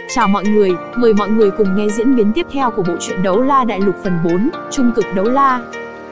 Chào mọi người, mời mọi người cùng nghe diễn biến tiếp theo của bộ truyện Đấu La Đại Lục phần 4, Trung cực đấu la.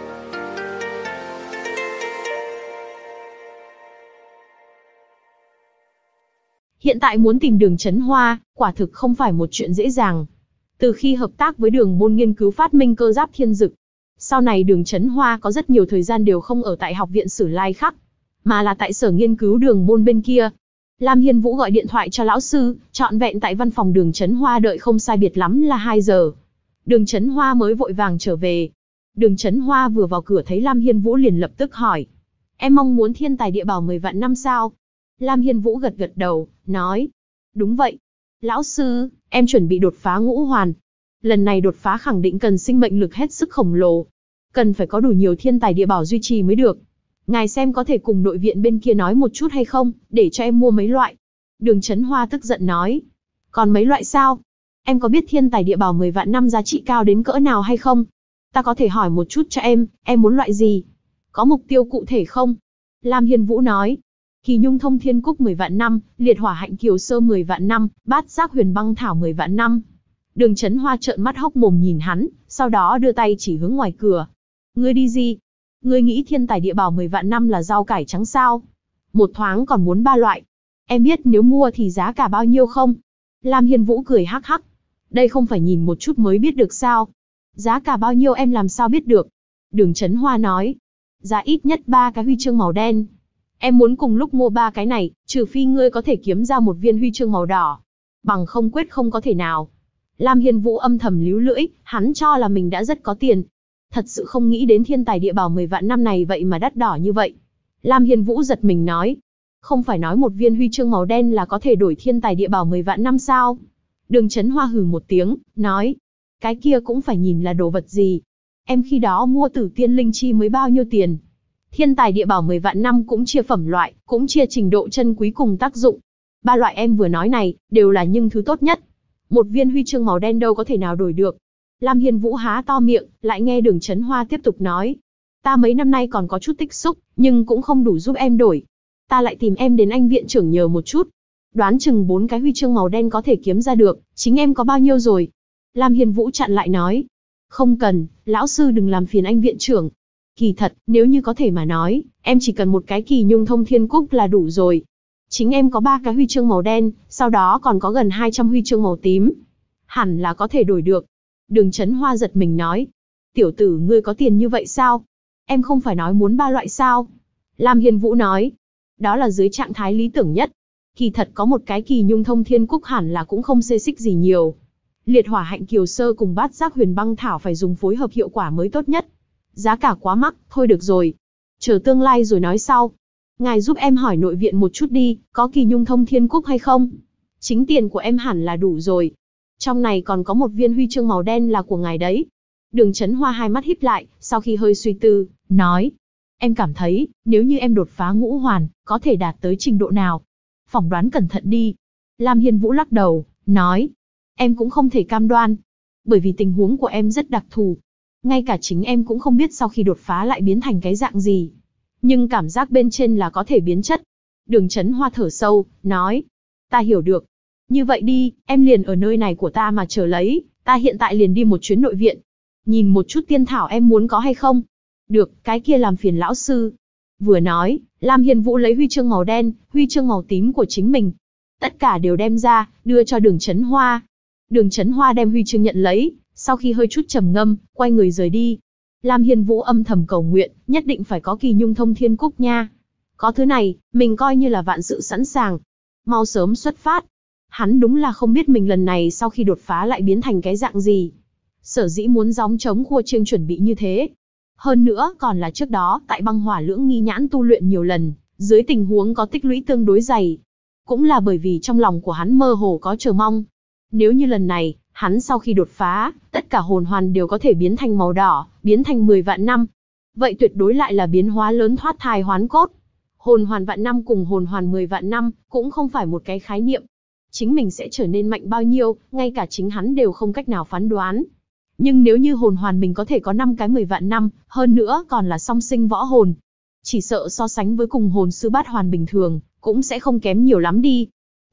Hiện tại muốn tìm Đường Chấn Hoa, quả thực không phải một chuyện dễ dàng. Từ khi hợp tác với Đường Môn nghiên cứu phát minh cơ giáp thiên dực, sau này Đường Chấn Hoa có rất nhiều thời gian đều không ở tại học viện Sử Lai Khắc, mà là tại sở nghiên cứu Đường Môn bên kia. Lam Hiên Vũ gọi điện thoại cho lão sư, trọn vẹn tại văn phòng Đường Chấn Hoa đợi không sai biệt lắm là 2 giờ. Đường Chấn Hoa mới vội vàng trở về. Đường Chấn Hoa vừa vào cửa thấy Lam Hiên Vũ liền lập tức hỏi: "Em mong muốn thiên tài địa bảo 10 vạn năm sao?" Lam Hiên Vũ gật gật đầu, nói: "Đúng vậy. Lão sư, em chuẩn bị đột phá ngũ hoàn. Lần này đột phá khẳng định cần sinh mệnh lực hết sức khổng lồ. Cần phải có đủ nhiều thiên tài địa bảo duy trì mới được. Ngài xem có thể cùng nội viện bên kia nói một chút hay không, để cho em mua mấy loại." Đường Chấn Hoa tức giận nói: "Còn mấy loại sao? Em có biết thiên tài địa bảo 10 vạn năm giá trị cao đến cỡ nào hay không? Ta có thể hỏi một chút cho em muốn loại gì? Có mục tiêu cụ thể không?" Lam Hiên Vũ nói: "Kỳ Nhung Thông Thiên Cúc 10 vạn năm, Liệt Hỏa Hạnh Kiều Sơ 10 vạn năm, Bát Giác Huyền Băng Thảo 10 vạn năm." Đường Chấn Hoa trợn mắt hốc mồm nhìn hắn, sau đó đưa tay chỉ hướng ngoài cửa: "Ngươi đi gì? Ngươi nghĩ thiên tài địa bảo 10 vạn năm là rau cải trắng sao? Một thoáng còn muốn 3 loại. Em biết nếu mua thì giá cả bao nhiêu không?" Lam Hiên Vũ cười hắc hắc: "Đây không phải nhìn một chút mới biết được sao? Giá cả bao nhiêu em làm sao biết được?" Đường Chấn Hoa nói: "Giá ít nhất 3 cái huy chương màu đen. Em muốn cùng lúc mua 3 cái này, trừ phi ngươi có thể kiếm ra một viên huy chương màu đỏ. Bằng không quyết không có thể nào." Lam Hiên Vũ âm thầm líu lưỡi, hắn cho là mình đã rất có tiền. Thật sự không nghĩ đến thiên tài địa bảo 10 vạn năm này vậy mà đắt đỏ như vậy. Lam Hiên Vũ giật mình nói: "Không phải nói một viên huy chương màu đen là có thể đổi thiên tài địa bảo 10 vạn năm sao?" Đường Chấn Hoa hừ một tiếng, nói: "Cái kia cũng phải nhìn là đồ vật gì. Em khi đó mua Tử Tiên Linh Chi mới bao nhiêu tiền? Thiên tài địa bảo 10 vạn năm cũng chia phẩm loại, cũng chia trình độ chân quý cùng tác dụng. 3 loại em vừa nói này, đều là những thứ tốt nhất. Một viên huy chương màu đen đâu có thể nào đổi được." Lam Hiên Vũ há to miệng, lại nghe Đường Chấn Hoa tiếp tục nói: "Ta mấy năm nay còn có chút tích xúc, nhưng cũng không đủ giúp em đổi. Ta lại tìm em đến anh viện trưởng nhờ một chút. Đoán chừng 4 cái huy chương màu đen có thể kiếm ra được, chính em có bao nhiêu rồi?" Lam Hiên Vũ chặn lại nói: "Không cần, lão sư đừng làm phiền anh viện trưởng. Kỳ thật, nếu như có thể mà nói, em chỉ cần một cái Kỳ Nhung Thông Thiên Cúc là đủ rồi. Chính em có 3 cái huy chương màu đen, sau đó còn có gần 200 huy chương màu tím. Hẳn là có thể đổi được." Đường Chấn Hoa giật mình nói: "Tiểu tử ngươi có tiền như vậy sao? Em không phải nói muốn 3 loại sao?" Lam Hiên Vũ nói: "Đó là dưới trạng thái lý tưởng nhất. Kỳ thật có một cái Kỳ Nhung Thông Thiên Cúc hẳn là cũng không xê xích gì nhiều. Liệt Hỏa Hạnh Kiều Sơ cùng Bát Giác Huyền Băng Thảo phải dùng phối hợp hiệu quả mới tốt nhất. Giá cả quá mắc, thôi được rồi. Chờ tương lai rồi nói sau. Ngài giúp em hỏi nội viện một chút đi, có Kỳ Nhung Thông Thiên Cúc hay không? Chính tiền của em hẳn là đủ rồi. Trong này còn có một viên huy chương màu đen là của ngài đấy." Đường Chấn Hoa hai mắt híp lại, sau khi hơi suy tư, nói: "Em cảm thấy, nếu như em đột phá ngũ hoàn, có thể đạt tới trình độ nào? Phỏng đoán cẩn thận đi." Lam Hiên Vũ lắc đầu, nói: "Em cũng không thể cam đoan. Bởi vì tình huống của em rất đặc thù. Ngay cả chính em cũng không biết sau khi đột phá lại biến thành cái dạng gì. Nhưng cảm giác bên trên là có thể biến chất." Đường Chấn Hoa thở sâu, nói: "Ta hiểu được. Như vậy đi, em liền ở nơi này của ta mà chờ lấy, ta hiện tại liền đi một chuyến nội viện. Nhìn một chút tiên thảo em muốn có hay không?" "Được, cái kia làm phiền lão sư." Vừa nói, Lam Hiên Vũ lấy huy chương màu đen, huy chương màu tím của chính mình. Tất cả đều đem ra, đưa cho Đường Chấn Hoa. Đường Chấn Hoa đem huy chương nhận lấy, sau khi hơi chút trầm ngâm, quay người rời đi. Lam Hiên Vũ âm thầm cầu nguyện, nhất định phải có Kỳ Nhung Thông Thiên Cúc nha. Có thứ này, mình coi như là vạn sự sẵn sàng. Mau sớm xuất phát. Hắn đúng là không biết mình lần này sau khi đột phá lại biến thành cái dạng gì. Sở dĩ muốn gióng trống khua chiêng chuẩn bị như thế. Hơn nữa còn là trước đó tại băng hỏa lưỡng nghi nhãn tu luyện nhiều lần, dưới tình huống có tích lũy tương đối dày. Cũng là bởi vì trong lòng của hắn mơ hồ có chờ mong. Nếu như lần này, hắn sau khi đột phá, tất cả hồn hoàn đều có thể biến thành màu đỏ, biến thành 10 vạn năm. Vậy tuyệt đối lại là biến hóa lớn thoát thai hoán cốt. Hồn hoàn vạn năm cùng hồn hoàn 10 vạn năm, cũng không phải một cái khái niệm. Chính mình sẽ trở nên mạnh bao nhiêu, ngay cả chính hắn đều không cách nào phán đoán. Nhưng nếu như hồn hoàn mình có thể có 5 cái 10 vạn năm, hơn nữa còn là song sinh võ hồn, chỉ sợ so sánh với cùng hồn sư bát hoàn bình thường, cũng sẽ không kém nhiều lắm đi.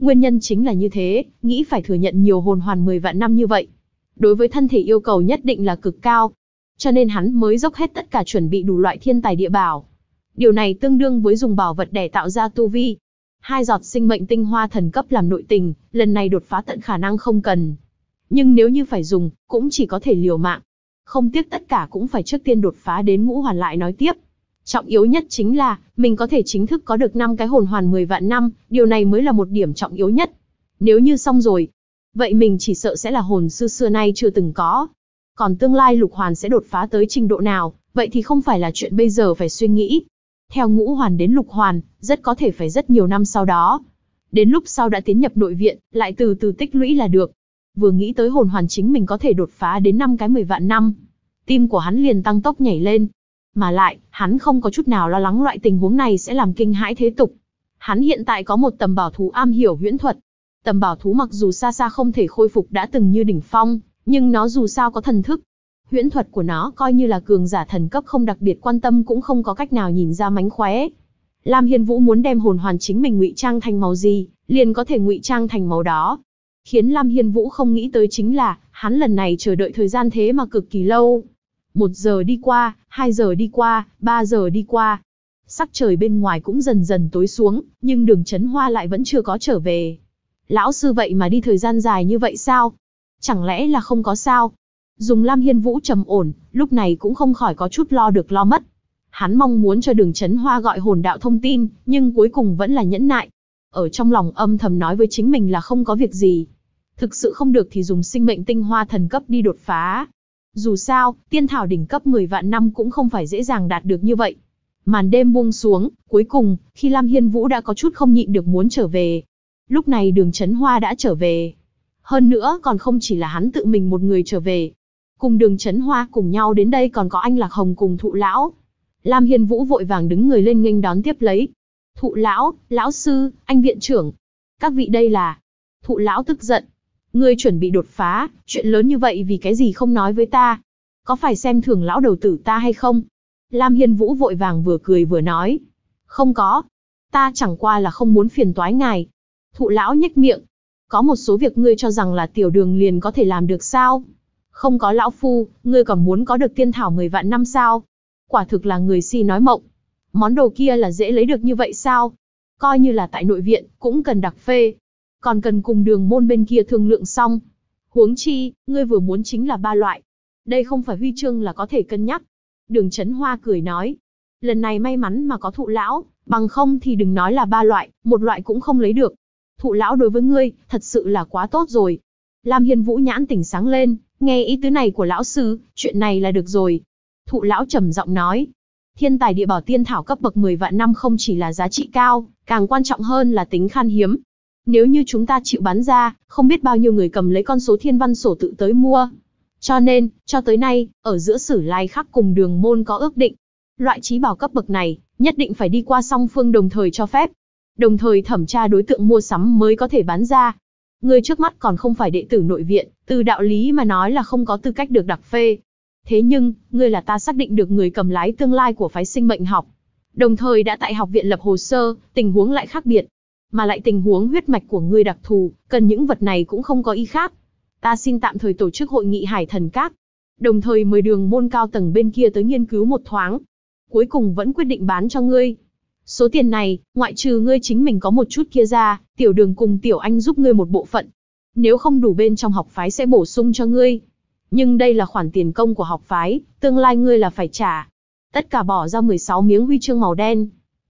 Nguyên nhân chính là như thế, nghĩ phải thừa nhận nhiều hồn hoàn 10 vạn năm như vậy. Đối với thân thể yêu cầu nhất định là cực cao. Cho nên hắn mới dốc hết tất cả chuẩn bị đủ loại thiên tài địa bảo. Điều này tương đương với dùng bảo vật để tạo ra tu vi. 2 giọt sinh mệnh tinh hoa thần cấp làm nội tình, lần này đột phá tận khả năng không cần. Nhưng nếu như phải dùng, cũng chỉ có thể liều mạng. Không tiếc tất cả cũng phải trước tiên đột phá đến ngũ hoàn lại nói tiếp. Trọng yếu nhất chính là, mình có thể chính thức có được 5 cái hồn hoàn 10 vạn năm, điều này mới là một điểm trọng yếu nhất. Nếu như xong rồi, vậy mình chỉ sợ sẽ là hồn sư xưa nay chưa từng có. Còn tương lai lục hoàn sẽ đột phá tới trình độ nào, vậy thì không phải là chuyện bây giờ phải suy nghĩ. Theo ngũ hoàn đến lục hoàn, rất có thể phải rất nhiều năm sau đó. Đến lúc sau đã tiến nhập nội viện, lại từ từ tích lũy là được. Vừa nghĩ tới hồn hoàn chính mình có thể đột phá đến 5 cái 10 vạn năm, tim của hắn liền tăng tốc nhảy lên. Mà lại, hắn không có chút nào lo lắng loại tình huống này sẽ làm kinh hãi thế tục. Hắn hiện tại có một tầm bảo thú am hiểu huyễn thuật. Tầm bảo thú mặc dù xa xa không thể khôi phục đã từng như đỉnh phong, nhưng nó dù sao có thần thức. Huyễn thuật của nó coi như là cường giả thần cấp không đặc biệt quan tâm cũng không có cách nào nhìn ra mánh khóe. Lam Hiên Vũ muốn đem hồn hoàn chính mình ngụy trang thành màu gì, liền có thể ngụy trang thành màu đó. Khiến Lam Hiên Vũ không nghĩ tới chính là, hắn lần này chờ đợi thời gian thế mà cực kỳ lâu. 1 giờ đi qua, 2 giờ đi qua, 3 giờ đi qua. Sắc trời bên ngoài cũng dần dần tối xuống, nhưng Đường Chấn Hoa lại vẫn chưa có trở về. Lão sư vậy mà đi thời gian dài như vậy sao? Chẳng lẽ là không có sao? Dùng Lam Hiên Vũ trầm ổn, lúc này cũng không khỏi có chút lo được lo mất. Hắn mong muốn cho Đường Chấn Hoa gọi hồn đạo thông tin, nhưng cuối cùng vẫn là nhẫn nại. Ở trong lòng âm thầm nói với chính mình là không có việc gì. Thực sự không được thì dùng sinh mệnh tinh hoa thần cấp đi đột phá. Dù sao, tiên thảo đỉnh cấp 10 vạn năm cũng không phải dễ dàng đạt được như vậy. Màn đêm buông xuống, cuối cùng, khi Lam Hiên Vũ đã có chút không nhịn được muốn trở về. Lúc này Đường Chấn Hoa đã trở về. Hơn nữa còn không chỉ là hắn tự mình một người trở về. Cùng Đường Chấn Hoa cùng nhau đến đây còn có anh Lạc Hồng cùng Thụ Lão. Lam Hiên Vũ vội vàng đứng người lên nghênh đón tiếp lấy. Thụ Lão, Lão Sư, anh Viện Trưởng. Các vị đây là... Thụ Lão tức giận. Ngươi chuẩn bị đột phá, chuyện lớn như vậy vì cái gì không nói với ta? Có phải xem thường lão đầu tử ta hay không? Lam Hiên Vũ vội vàng vừa cười vừa nói. Không có. Ta chẳng qua là không muốn phiền toái ngài. Thụ Lão nhếch miệng. Có một số việc ngươi cho rằng là tiểu đường liền có thể làm được sao? Không có lão phu, ngươi còn muốn có được tiên thảo 10 vạn năm sao? Quả thực là người si nói mộng. Món đồ kia là dễ lấy được như vậy sao? Coi như là tại nội viện, cũng cần đặc phê. Còn cần cùng Đường môn bên kia thương lượng xong. Huống chi, ngươi vừa muốn chính là 3 loại. Đây không phải huy chương là có thể cân nhắc. Đường Chấn Hoa cười nói. Lần này may mắn mà có Thụ Lão, bằng không thì đừng nói là 3 loại, 1 loại cũng không lấy được. Thụ Lão đối với ngươi, thật sự là quá tốt rồi. Lam Hiên Vũ nhãn tỉnh sáng lên, nghe ý tứ này của lão sư, chuyện này là được rồi. Thụ Lão trầm giọng nói. Thiên tài địa bảo tiên thảo cấp bậc 10 vạn năm không chỉ là giá trị cao, càng quan trọng hơn là tính khan hiếm. Nếu như chúng ta chịu bán ra, không biết bao nhiêu người cầm lấy con số thiên văn sổ tự tới mua. Cho nên, cho tới nay, ở giữa Sử Lai Khắc cùng Đường môn có ước định. Loại trí bảo cấp bậc này, nhất định phải đi qua song phương đồng thời cho phép. Đồng thời thẩm tra đối tượng mua sắm mới có thể bán ra. Ngươi trước mắt còn không phải đệ tử nội viện, từ đạo lý mà nói là không có tư cách được đặc phê. Thế nhưng, ngươi là ta xác định được người cầm lái tương lai của phái sinh mệnh học. Đồng thời đã tại học viện lập hồ sơ, tình huống lại khác biệt. Mà lại tình huống huyết mạch của ngươi đặc thù, cần những vật này cũng không có ý khác. Ta xin tạm thời tổ chức hội nghị Hải Thần Các. Đồng thời mời Đường môn cao tầng bên kia tới nghiên cứu một thoáng. Cuối cùng vẫn quyết định bán cho ngươi. Số tiền này, ngoại trừ ngươi chính mình có một chút kia ra, Tiểu Đường cùng Tiểu Anh giúp ngươi một bộ phận. Nếu không đủ bên trong học phái sẽ bổ sung cho ngươi. Nhưng đây là khoản tiền công của học phái, tương lai ngươi là phải trả. Tất cả bỏ ra 16 miếng huy chương màu đen.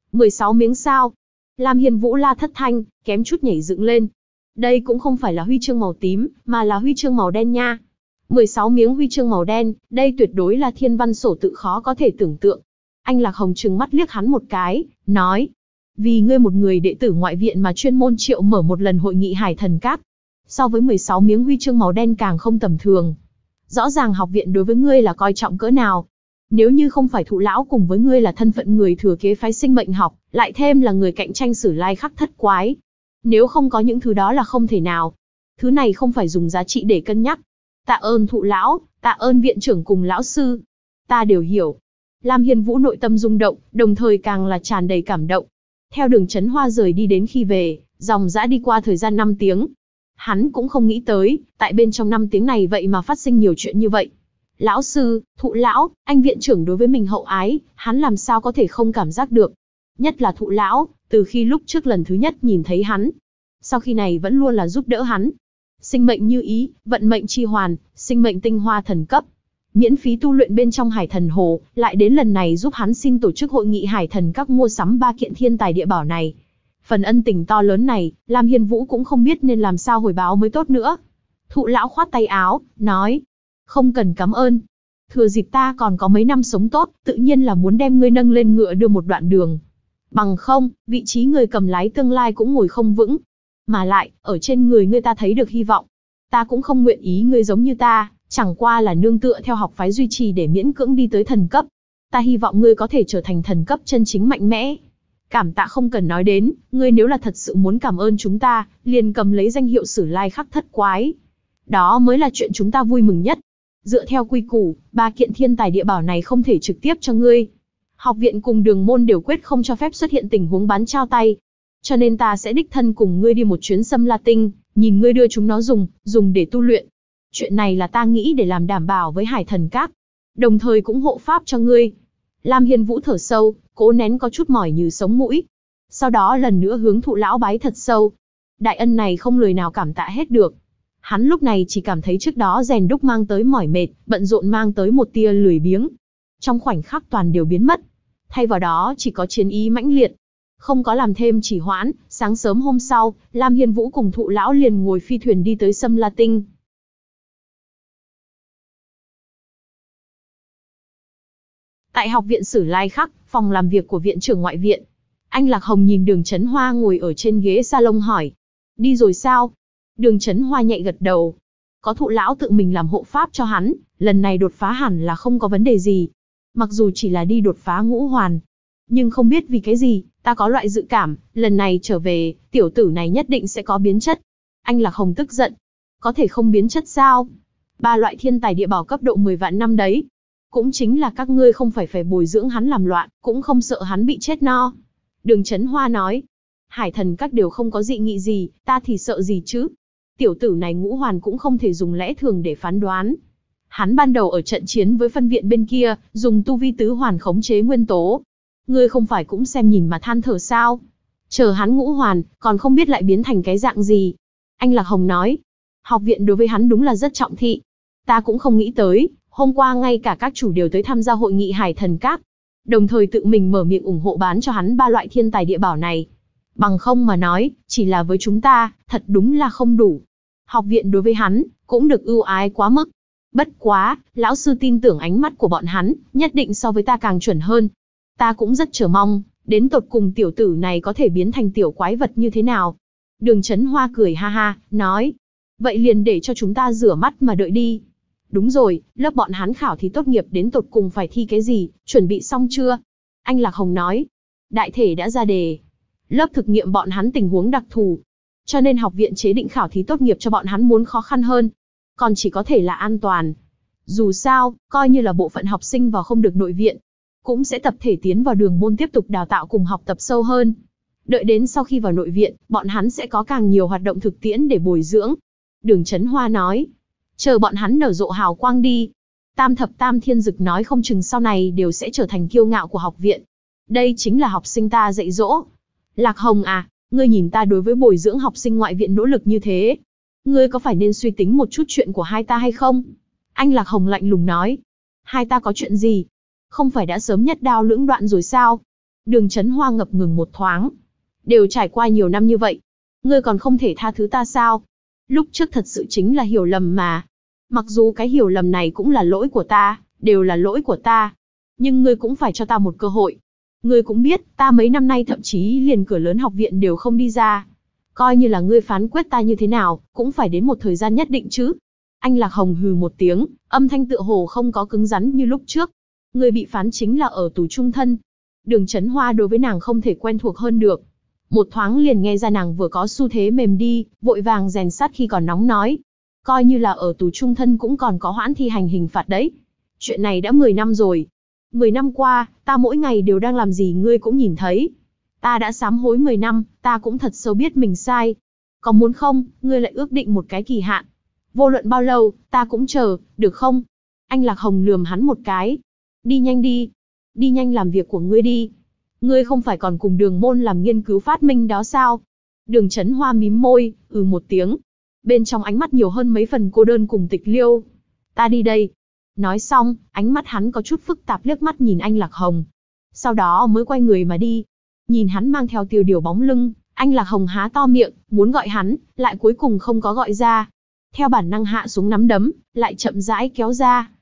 16 miếng sao? Lam Hiên Vũ la thất thanh, kém chút nhảy dựng lên. Đây cũng không phải là huy chương màu tím, mà là huy chương màu đen nha. 16 miếng huy chương màu đen, đây tuyệt đối là thiên văn sổ tự khó có thể tưởng tượng. Anh Lạc Hồng trừng mắt liếc hắn một cái, nói. Vì ngươi một người đệ tử ngoại viện mà chuyên môn triệu mở một lần hội nghị Hải Thần Các. So với 16 miếng huy chương màu đen càng không tầm thường. Rõ ràng học viện đối với ngươi là coi trọng cỡ nào. Nếu như không phải Thụ Lão cùng với ngươi là thân phận người thừa kế phái sinh mệnh học, lại thêm là người cạnh tranh Sử Lai Khắc thất quái. Nếu không có những thứ đó là không thể nào. Thứ này không phải dùng giá trị để cân nhắc. Tạ ơn Thụ Lão, tạ ơn viện trưởng cùng lão sư. Ta đều hiểu. Lam Hiên Vũ nội tâm rung động, đồng thời càng là tràn đầy cảm động. Theo Đường Chấn Hoa rời đi đến khi về, Dòng dã đi qua thời gian 5 tiếng. Hắn cũng không nghĩ tới, tại bên trong 5 tiếng này vậy mà phát sinh nhiều chuyện như vậy. Lão sư, Thụ lão, anh viện trưởng đối với mình hậu ái, hắn làm sao có thể không cảm giác được. Nhất là Thụ lão, từ khi lúc trước lần thứ nhất nhìn thấy hắn, sau khi này vẫn luôn là giúp đỡ hắn. Sinh mệnh như ý, vận mệnh chi hoàn, sinh mệnh tinh hoa thần cấp. Miễn phí tu luyện bên trong Hải Thần Hồ, lại đến lần này giúp hắn xin tổ chức hội nghị Hải Thần các mua sắm 3 kiện thiên tài địa bảo này. Phần ân tình to lớn này, Lam Hiên Vũ cũng không biết nên làm sao hồi báo mới tốt nữa. Thụ lão khoát tay áo, nói, không cần cảm ơn. Thừa dịp ta còn có mấy năm sống tốt, tự nhiên là muốn đem ngươi nâng lên ngựa đưa một đoạn đường. Bằng không, vị trí người cầm lái tương lai cũng ngồi không vững. Mà lại, ở trên người ngươi ta thấy được hy vọng. Ta cũng không nguyện ý ngươi giống như ta, chẳng qua là nương tựa theo học phái duy trì để miễn cưỡng đi tới thần cấp. Ta hy vọng ngươi có thể trở thành thần cấp chân chính mạnh mẽ. Cảm tạ không cần nói đến, ngươi nếu là thật sự muốn cảm ơn chúng ta, liền cầm lấy danh hiệu Sử Lai Khắc Thất Quái. Đó mới là chuyện chúng ta vui mừng nhất. Dựa theo quy củ, 3 kiện thiên tài địa bảo này không thể trực tiếp cho ngươi. Học viện cùng đường môn đều quyết không cho phép xuất hiện tình huống bán trao tay. Cho nên ta sẽ đích thân cùng ngươi đi một chuyến Sâm La Tinh, nhìn ngươi đưa chúng nó dùng để tu luyện. Chuyện này là ta nghĩ để làm đảm bảo với Hải Thần Các, đồng thời cũng hộ pháp cho ngươi. Lam Hiên Vũ thở sâu, cố nén có chút mỏi như sống mũi. Sau đó lần nữa hướng Thụ lão bái thật sâu. Đại ân này không lời nào cảm tạ hết được. Hắn lúc này chỉ cảm thấy trước đó rèn đúc mang tới mỏi mệt, bận rộn mang tới một tia lười biếng. Trong khoảnh khắc toàn đều biến mất. Thay vào đó chỉ có chiến ý mãnh liệt. Không có làm thêm trì hoãn, sáng sớm hôm sau, Lam Hiên Vũ cùng Thụ lão liền ngồi phi thuyền đi tới Sâm La Tinh. Tại học viện Sử Lai Khắc, phòng làm việc của viện trưởng ngoại viện, anh Lạc Hồng nhìn Đường Chấn Hoa ngồi ở trên ghế salon hỏi. Đi rồi sao? Đường Chấn Hoa nhẹ gật đầu. Có Thụ lão tự mình làm hộ pháp cho hắn, lần này đột phá hẳn là không có vấn đề gì. Mặc dù chỉ là đi đột phá ngũ hoàn. Nhưng không biết vì cái gì, ta có loại dự cảm, lần này trở về, tiểu tử này nhất định sẽ có biến chất. Anh Lạc Hồng tức giận. Có thể không biến chất sao? 3 loại thiên tài địa bảo cấp độ 10 vạn năm đấy. Cũng chính là các ngươi không phải bồi dưỡng hắn làm loạn, cũng không sợ hắn bị chết no. Đường Chấn Hoa nói. Hải Thần các đều không có dị nghị gì, ta thì sợ gì chứ? Tiểu tử này ngũ hoàn cũng không thể dùng lẽ thường để phán đoán. Hắn ban đầu ở trận chiến với phân viện bên kia, dùng tu vi tứ hoàn khống chế nguyên tố. Ngươi không phải cũng xem nhìn mà than thở sao? Chờ hắn ngũ hoàn, còn không biết lại biến thành cái dạng gì. Anh Lạc Hồng nói. Học viện đối với hắn đúng là rất trọng thị. Ta cũng không nghĩ tới, hôm qua ngay cả các chủ đều tới tham gia hội nghị Hải Thần Các. Đồng thời tự mình mở miệng ủng hộ bán cho hắn 3 loại thiên tài địa bảo này. Bằng không mà nói, chỉ là với chúng ta, thật đúng là không đủ. Học viện đối với hắn, cũng được ưu ái quá mức. Bất quá, lão sư tin tưởng ánh mắt của bọn hắn, nhất định so với ta càng chuẩn hơn. Ta cũng rất chờ mong, đến tột cùng tiểu tử này có thể biến thành tiểu quái vật như thế nào. Đường Chấn Hoa cười ha ha, nói. Vậy liền để cho chúng ta rửa mắt mà đợi đi. Đúng rồi, lớp bọn hắn khảo thí tốt nghiệp đến tột cùng phải thi cái gì, chuẩn bị xong chưa? Anh Lạc Hồng nói. Đại thể đã ra đề. Lớp thực nghiệm bọn hắn tình huống đặc thù. Cho nên học viện chế định khảo thí tốt nghiệp cho bọn hắn muốn khó khăn hơn. Còn chỉ có thể là an toàn. Dù sao, coi như là bộ phận học sinh vào không được nội viện, cũng sẽ tập thể tiến vào đường môn tiếp tục đào tạo cùng học tập sâu hơn. Đợi đến sau khi vào nội viện, bọn hắn sẽ có càng nhiều hoạt động thực tiễn để bồi dưỡng. Đường Chấn Hoa nói. Chờ bọn hắn nở rộ hào quang đi. Tam thập tam thiên dực nói không chừng sau này đều sẽ trở thành kiêu ngạo của học viện. Đây chính là học sinh ta dạy dỗ. Lạc Hồng à, ngươi nhìn ta đối với bồi dưỡng học sinh ngoại viện nỗ lực như thế. Ngươi có phải nên suy tính một chút chuyện của hai ta hay không? Anh Lạc Hồng lạnh lùng nói. Hai ta có chuyện gì? Không phải đã sớm nhất đao lưỡng đoạn rồi sao? Đường Chấn Hoa ngập ngừng một thoáng. Đều trải qua nhiều năm như vậy. Ngươi còn không thể tha thứ ta sao? Lúc trước thật sự chính là hiểu lầm mà. Mặc dù cái hiểu lầm này cũng là lỗi của ta, đều là lỗi của ta. Nhưng ngươi cũng phải cho ta một cơ hội. Ngươi cũng biết, ta mấy năm nay thậm chí liền cửa lớn học viện đều không đi ra. Coi như là ngươi phán quyết ta như thế nào, cũng phải đến một thời gian nhất định chứ. Anh Lạc Hồng hừ một tiếng, âm thanh tựa hồ không có cứng rắn như lúc trước. Ngươi bị phán chính là ở tù trung thân. Đường Chấn Hoa đối với nàng không thể quen thuộc hơn được. Một thoáng liền nghe ra nàng vừa có xu thế mềm đi, vội vàng rèn sắt khi còn nóng nói. Coi như là ở tù trung thân cũng còn có hoãn thi hành hình phạt đấy. Chuyện này đã 10 năm rồi. 10 năm qua, ta mỗi ngày đều đang làm gì ngươi cũng nhìn thấy. Ta đã sám hối 10 năm, ta cũng thật sâu biết mình sai. Có muốn không, ngươi lại ước định một cái kỳ hạn. Vô luận bao lâu, ta cũng chờ, được không? Anh Lạc Hồng lườm hắn một cái. Đi nhanh đi. Đi nhanh làm việc của ngươi đi. Ngươi không phải còn cùng Đường Môn làm nghiên cứu phát minh đó sao? Đường Chấn Hoa mím môi, một tiếng. Bên trong ánh mắt nhiều hơn mấy phần cô đơn cùng tịch liêu. Ta đi đây. Nói xong, ánh mắt hắn có chút phức tạp liếc mắt nhìn anh Lạc Hồng. Sau đó mới quay người mà đi. Nhìn hắn mang theo Tiêu Điều bóng lưng, anh Lạc Hồng há to miệng, muốn gọi hắn, lại cuối cùng không có gọi ra. Theo bản năng hạ xuống nắm đấm, lại chậm rãi kéo ra.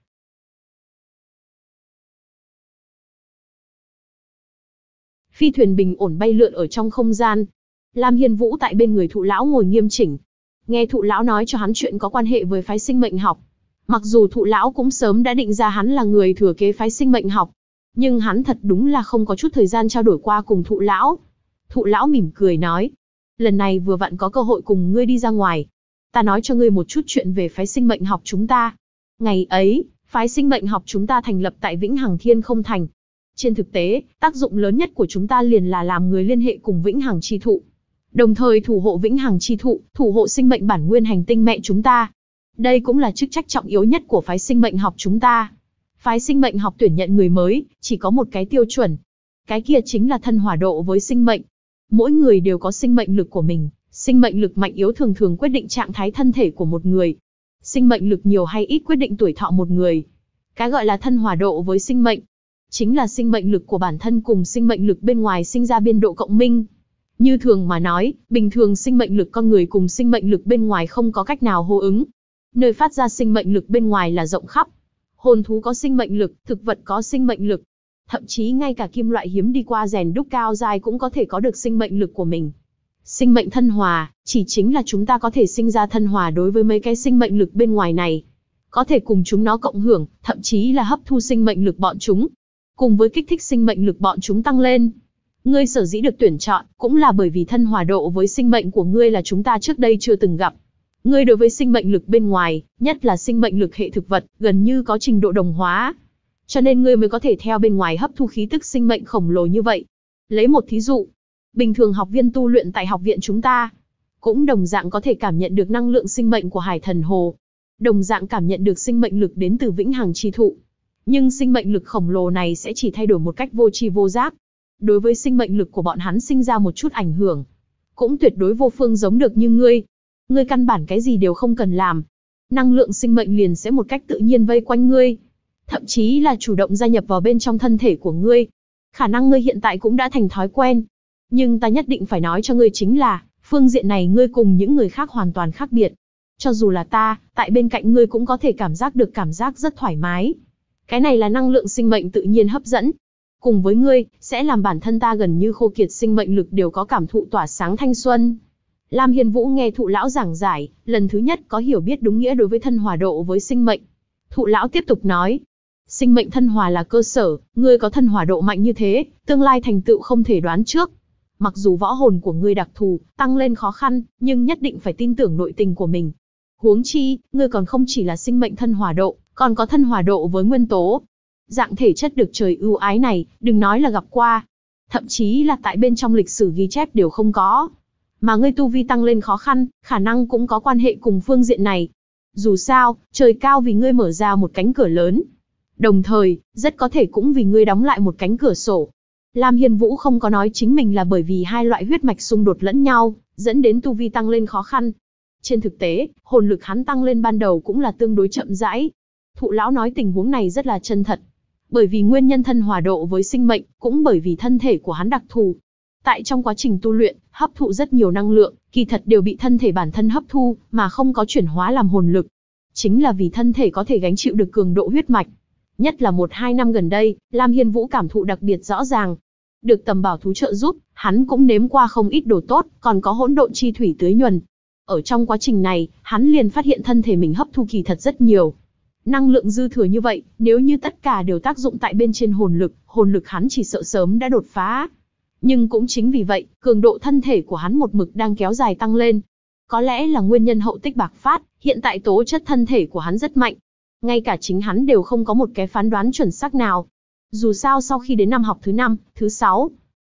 Phi thuyền bình ổn bay lượn ở trong không gian. Lam Hiên Vũ tại bên người Thụ lão ngồi nghiêm chỉnh. Nghe Thụ lão nói cho hắn chuyện có quan hệ với phái sinh mệnh học. Mặc dù Thụ lão cũng sớm đã định ra hắn là người thừa kế phái sinh mệnh học, nhưng hắn thật đúng là không có chút thời gian trao đổi qua cùng Thụ lão. Thụ lão mỉm cười nói, lần này vừa vặn có cơ hội cùng ngươi đi ra ngoài. Ta nói cho ngươi một chút chuyện về phái sinh mệnh học chúng ta. Ngày ấy, phái sinh mệnh học chúng ta thành lập tại Vĩnh Hằng Thiên Không Thành. Trên thực tế, tác dụng lớn nhất của chúng ta liền là làm người liên hệ cùng Vĩnh Hằng Chi Thụ, đồng thời thủ hộ Vĩnh Hằng Chi Thụ, thủ hộ sinh mệnh bản nguyên hành tinh mẹ chúng ta. Đây cũng là chức trách trọng yếu nhất của phái sinh mệnh học chúng ta. Phái sinh mệnh học tuyển nhận người mới, chỉ có một cái tiêu chuẩn. Cái kia chính là thân hòa độ với sinh mệnh. Mỗi người đều có sinh mệnh lực của mình, sinh mệnh lực mạnh yếu thường thường quyết định trạng thái thân thể của một người. Sinh mệnh lực nhiều hay ít quyết định tuổi thọ một người. Cái gọi là thân hòa độ với sinh mệnh, chính là sinh mệnh lực của bản thân cùng sinh mệnh lực bên ngoài sinh ra biên độ cộng minh. Như thường mà nói, bình thường sinh mệnh lực con người cùng sinh mệnh lực bên ngoài không có cách nào hô ứng. Nơi phát ra sinh mệnh lực bên ngoài là rộng khắp. Hồn thú có sinh mệnh lực, thực vật có sinh mệnh lực. Thậm chí ngay cả kim loại hiếm đi qua rèn đúc cao dài cũng có thể có được sinh mệnh lực của mình. Sinh mệnh thân hòa, chỉ chính là chúng ta có thể sinh ra thân hòa đối với mấy cái sinh mệnh lực bên ngoài này. Có thể cùng chúng nó cộng hưởng, thậm chí là hấp thu sinh mệnh lực bọn chúng. Cùng với kích thích sinh mệnh lực bọn chúng tăng lên. Ngươi sở dĩ được tuyển chọn, cũng là bởi vì thân hòa độ với sinh mệnh của ngươi là chúng ta trước đây chưa từng gặp. Ngươi đối với sinh mệnh lực bên ngoài, nhất là sinh mệnh lực hệ thực vật, gần như có trình độ đồng hóa. Cho nên ngươi mới có thể theo bên ngoài hấp thu khí tức sinh mệnh khổng lồ như vậy. Lấy một thí dụ, bình thường học viên tu luyện tại học viện chúng ta, cũng đồng dạng có thể cảm nhận được năng lượng sinh mệnh của Hải Thần Hồ. Đồng dạng cảm nhận được sinh mệnh lực đến từ Vĩnh Hằng Chi Thụ. Nhưng sinh mệnh lực khổng lồ này sẽ chỉ thay đổi một cách vô tri vô giác. Đối với sinh mệnh lực của bọn hắn sinh ra một chút ảnh hưởng. Cũng tuyệt đối vô phương giống được như ngươi. Ngươi căn bản cái gì đều không cần làm. Năng lượng sinh mệnh liền sẽ một cách tự nhiên vây quanh ngươi. Thậm chí là chủ động gia nhập vào bên trong thân thể của ngươi. Khả năng ngươi hiện tại cũng đã thành thói quen. Nhưng ta nhất định phải nói cho ngươi chính là, phương diện này ngươi cùng những người khác hoàn toàn khác biệt. Cho dù là ta, tại bên cạnh ngươi cũng có thể cảm giác được cảm giác rất thoải mái. Cái này là năng lượng sinh mệnh tự nhiên hấp dẫn. Cùng với ngươi, sẽ làm bản thân ta gần như khô kiệt sinh mệnh lực đều có cảm thụ tỏa sáng thanh xuân. Lam Hiên Vũ nghe Thụ lão giảng giải, lần thứ nhất có hiểu biết đúng nghĩa đối với thân hòa độ với sinh mệnh. Thụ lão tiếp tục nói, sinh mệnh thân hòa là cơ sở, ngươi có thân hòa độ mạnh như thế, tương lai thành tựu không thể đoán trước. Mặc dù võ hồn của ngươi đặc thù, tăng lên khó khăn, nhưng nhất định phải tin tưởng nội tình của mình. Huống chi, ngươi còn không chỉ là sinh mệnh thân hòa độ, còn có thân hòa độ với nguyên tố. Dạng thể chất được trời ưu ái này, đừng nói là gặp qua. Thậm chí là tại bên trong lịch sử ghi chép đều không có. Mà ngươi tu vi tăng lên khó khăn, khả năng cũng có quan hệ cùng phương diện này. Dù sao, trời cao vì ngươi mở ra một cánh cửa lớn. Đồng thời, rất có thể cũng vì ngươi đóng lại một cánh cửa sổ. Lam Hiên Vũ không có nói chính mình là bởi vì hai loại huyết mạch xung đột lẫn nhau, dẫn đến tu vi tăng lên khó khăn. Trên thực tế, hồn lực hắn tăng lên ban đầu cũng là tương đối chậm rãi. Thụ lão nói tình huống này rất là chân thật. Bởi vì nguyên nhân thân hòa độ với sinh mệnh, cũng bởi vì thân thể của hắn đặc thù. Tại trong quá trình tu luyện, hấp thụ rất nhiều năng lượng, kỳ thật đều bị thân thể bản thân hấp thu, mà không có chuyển hóa làm hồn lực. Chính là vì thân thể có thể gánh chịu được cường độ huyết mạch. Nhất là 1-2 năm gần đây, Lam Hiên Vũ cảm thụ đặc biệt rõ ràng. Được tầm bảo thú trợ giúp, hắn cũng nếm qua không ít đồ tốt, còn có hỗn độn chi thủy tưới nhuần. Ở trong quá trình này, hắn liền phát hiện thân thể mình hấp thu kỳ thật rất nhiều. Năng lượng dư thừa như vậy, nếu như tất cả đều tác dụng tại bên trên hồn lực hắn chỉ sợ sớm đã đột phá. Nhưng cũng chính vì vậy, cường độ thân thể của hắn một mực đang kéo dài tăng lên. Có lẽ là nguyên nhân hậu tích bạc phát, hiện tại tố chất thân thể của hắn rất mạnh. Ngay cả chính hắn đều không có một cái phán đoán chuẩn xác nào. Dù sao sau khi đến năm học thứ 5, thứ 6,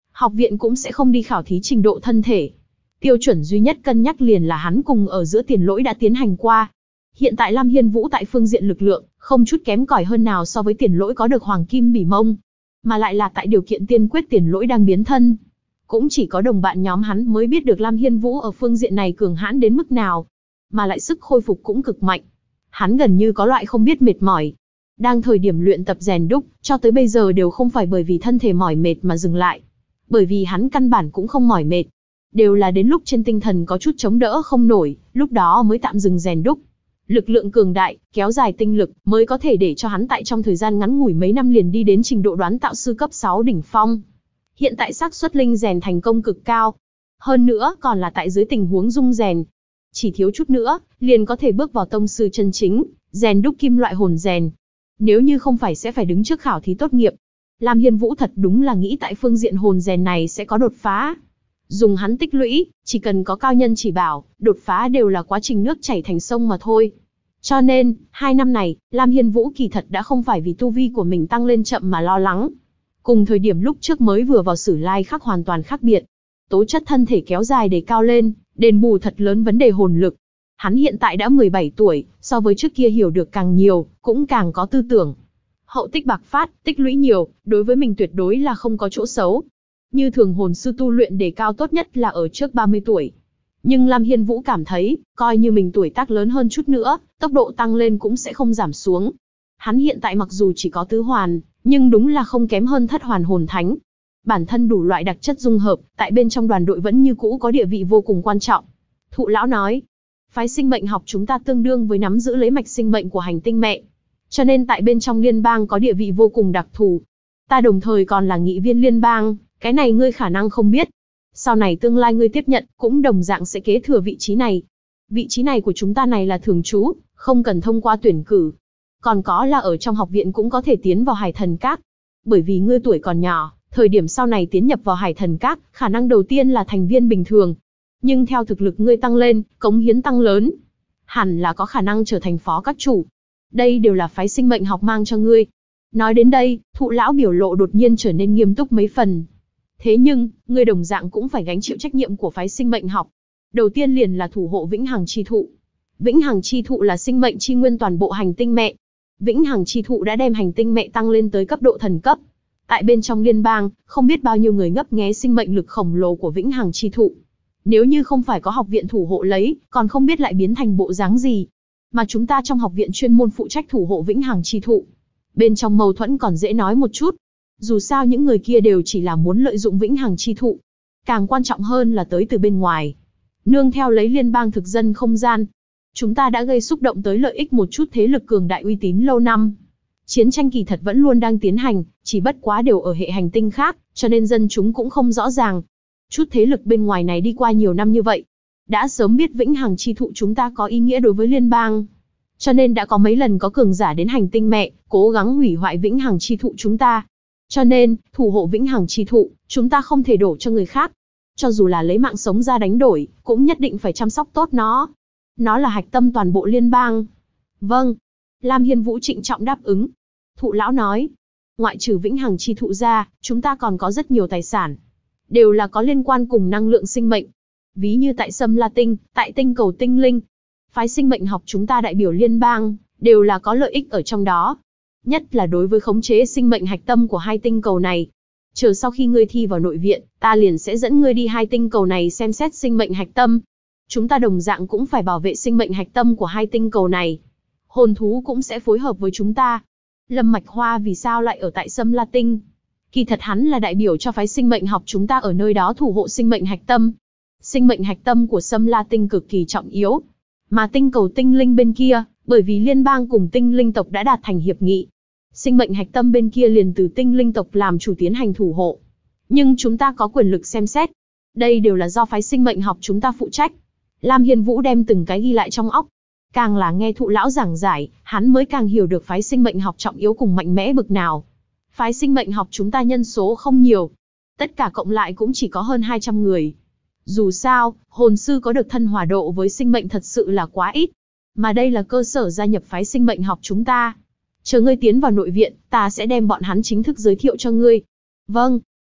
Học viện cũng sẽ không đi khảo thí trình độ thân thể. Tiêu chuẩn duy nhất cân nhắc liền là hắn cùng ở giữa Tiền Lỗi đã tiến hành qua. Hiện tại Lam Hiên Vũ tại phương diện lực lượng, không chút kém cỏi hơn nào so với Tiền Lỗi có được Hoàng Kim Bỉ Mông. Mà lại là tại điều kiện tiên quyết Tiền Lỗi đang biến thân. Cũng chỉ có đồng bạn nhóm hắn mới biết được Lam Hiên Vũ ở phương diện này cường hãn đến mức nào. Mà lại sức khôi phục cũng cực mạnh. Hắn gần như có loại không biết mệt mỏi. Đang thời điểm luyện tập rèn đúc, cho tới bây giờ đều không phải bởi vì thân thể mỏi mệt mà dừng lại. Bởi vì hắn căn bản cũng không mỏi mệt. Đều là đến lúc trên tinh thần có chút chống đỡ không nổi, lúc đó mới tạm dừng rèn đúc. Lực lượng cường đại, kéo dài tinh lực, mới có thể để cho hắn tại trong thời gian ngắn ngủi mấy năm liền đi đến trình độ đoán tạo sư cấp 6 đỉnh phong. Hiện tại xác suất linh rèn thành công cực cao. Hơn nữa còn là tại dưới tình huống dung rèn. Chỉ thiếu chút nữa, liền có thể bước vào tông sư chân chính, rèn đúc kim loại hồn rèn. Nếu như không phải sẽ phải đứng trước khảo thí tốt nghiệp. Lam Hiên Vũ thật đúng là nghĩ tại phương diện hồn rèn này sẽ có đột phá. Dùng hắn tích lũy, chỉ cần có cao nhân chỉ bảo, đột phá đều là quá trình nước chảy thành sông mà thôi. Cho nên, 2 năm này, Lam Hiên Vũ kỳ thật đã không phải vì tu vi của mình tăng lên chậm mà lo lắng. Cùng thời điểm lúc trước mới vừa vào Sử Lai Khắc hoàn toàn khác biệt. Tố chất thân thể kéo dài để cao lên, đền bù thật lớn vấn đề hồn lực. Hắn hiện tại đã 17 tuổi, so với trước kia hiểu được càng nhiều, cũng càng có tư tưởng. Hậu tích bạc phát, tích lũy nhiều, đối với mình tuyệt đối là không có chỗ xấu. Như thường hồn sư tu luyện đề cao tốt nhất là ở trước 30 tuổi. Nhưng Lam Hiên Vũ cảm thấy, coi như mình tuổi tác lớn hơn chút nữa, tốc độ tăng lên cũng sẽ không giảm xuống. Hắn hiện tại mặc dù chỉ có tứ hoàn, nhưng đúng là không kém hơn thất hoàn hồn thánh. Bản thân đủ loại đặc chất dung hợp, tại bên trong đoàn đội vẫn như cũ có địa vị vô cùng quan trọng. Thụ lão nói, phái sinh mệnh học chúng ta tương đương với nắm giữ lấy mạch sinh mệnh của hành tinh mẹ. Cho nên tại bên trong liên bang có địa vị vô cùng đặc thù. Ta đồng thời còn là nghị viên liên bang, cái này ngươi khả năng không biết. Sau này tương lai ngươi tiếp nhận, cũng đồng dạng sẽ kế thừa vị trí này. Vị trí này của chúng ta này là thường trú, không cần thông qua tuyển cử. Còn có là ở trong học viện cũng có thể tiến vào Hải Thần Các. Bởi vì ngươi tuổi còn nhỏ, thời điểm sau này tiến nhập vào Hải Thần Các, khả năng đầu tiên là thành viên bình thường. Nhưng theo thực lực ngươi tăng lên, cống hiến tăng lớn, hẳn là có khả năng trở thành phó các chủ. Đây đều là phái sinh mệnh học mang cho ngươi. Nói đến đây, thụ lão biểu lộ đột nhiên trở nên nghiêm túc mấy phần. Thế nhưng, ngươi đồng dạng cũng phải gánh chịu trách nhiệm của phái sinh mệnh học. Đầu tiên liền là thủ hộ Vĩnh Hằng Chi Thụ. Vĩnh Hằng Chi Thụ là sinh mệnh chi nguyên toàn bộ hành tinh mẹ. Vĩnh Hằng Chi Thụ đã đem hành tinh mẹ tăng lên tới cấp độ thần cấp. Tại bên trong liên bang, không biết bao nhiêu người ngấp nghé sinh mệnh lực khổng lồ của Vĩnh Hằng Chi Thụ. Nếu như không phải có học viện thủ hộ lấy, còn không biết lại biến thành bộ dáng gì. Mà chúng ta trong học viện chuyên môn phụ trách thủ hộ Vĩnh Hằng Chi Thụ. Bên trong mâu thuẫn còn dễ nói một chút. Dù sao những người kia đều chỉ là muốn lợi dụng Vĩnh Hằng Chi Thụ. Càng quan trọng hơn là tới từ bên ngoài. Nương theo lấy liên bang thực dân không gian. Chúng ta đã gây xúc động tới lợi ích một chút thế lực cường đại uy tín lâu năm. Chiến tranh kỳ thật vẫn luôn đang tiến hành, chỉ bất quá đều ở hệ hành tinh khác, cho nên dân chúng cũng không rõ ràng. Chút thế lực bên ngoài này đi qua nhiều năm như vậy, đã sớm biết Vĩnh Hằng Chi Thụ chúng ta có ý nghĩa đối với liên bang. Cho nên đã có mấy lần có cường giả đến hành tinh mẹ, cố gắng hủy hoại Vĩnh Hằng Chi Thụ chúng ta. Cho nên, thủ hộ Vĩnh Hằng Chi Thụ, chúng ta không thể đổ cho người khác. Cho dù là lấy mạng sống ra đánh đổi, cũng nhất định phải chăm sóc tốt nó. Nó là hạch tâm toàn bộ liên bang. Vâng. Lam Hiên Vũ trịnh trọng đáp ứng. Thụ lão nói, ngoại trừ Vĩnh Hằng Chi Thụ ra, chúng ta còn có rất nhiều tài sản. Đều là có liên quan cùng năng lượng sinh mệnh. Ví như tại Sâm La Tinh, tại tinh cầu tinh linh. Phái sinh mệnh học chúng ta đại biểu liên bang, đều là có lợi ích ở trong đó. Nhất là đối với khống chế sinh mệnh hạch tâm của hai tinh cầu này. Chờ sau khi ngươi thi vào nội viện, ta liền sẽ dẫn ngươi đi hai tinh cầu này xem xét sinh mệnh hạch tâm. Chúng ta đồng dạng cũng phải bảo vệ sinh mệnh hạch tâm của hai tinh cầu này. Hồn thú cũng sẽ phối hợp với chúng ta. Lâm Mạch Hoa vì sao lại ở tại Sâm La Tinh? Kỳ thật hắn là đại biểu cho phái sinh mệnh học chúng ta ở nơi đó thủ hộ sinh mệnh hạch tâm. Sinh mệnh hạch tâm của Sâm La Tinh cực kỳ trọng yếu. Mà tinh cầu tinh linh bên kia, bởi vì liên bang cùng tinh linh tộc đã đạt thành hiệp nghị. Sinh mệnh hạch tâm bên kia liền từ tinh linh tộc làm chủ tiến hành thủ hộ. Nhưng chúng ta có quyền lực xem xét. Đây đều là do phái sinh mệnh học chúng ta phụ trách. Lam Hiên Vũ đem từng cái ghi lại trong óc. Càng là nghe thụ lão giảng giải, hắn mới càng hiểu được phái sinh mệnh học trọng yếu cùng mạnh mẽ bực nào. Phái sinh mệnh học chúng ta nhân số không nhiều. Tất cả cộng lại cũng chỉ có hơn 200 người. Dù sao, hồn sư có được thân hòa độ với sinh mệnh thật sự là quá ít. Mà đây là cơ sở gia nhập phái sinh mệnh học chúng ta. Chờ ngươi tiến vào nội viện, ta sẽ đem bọn hắn chính thức giới thiệu cho ngươi. Vâng.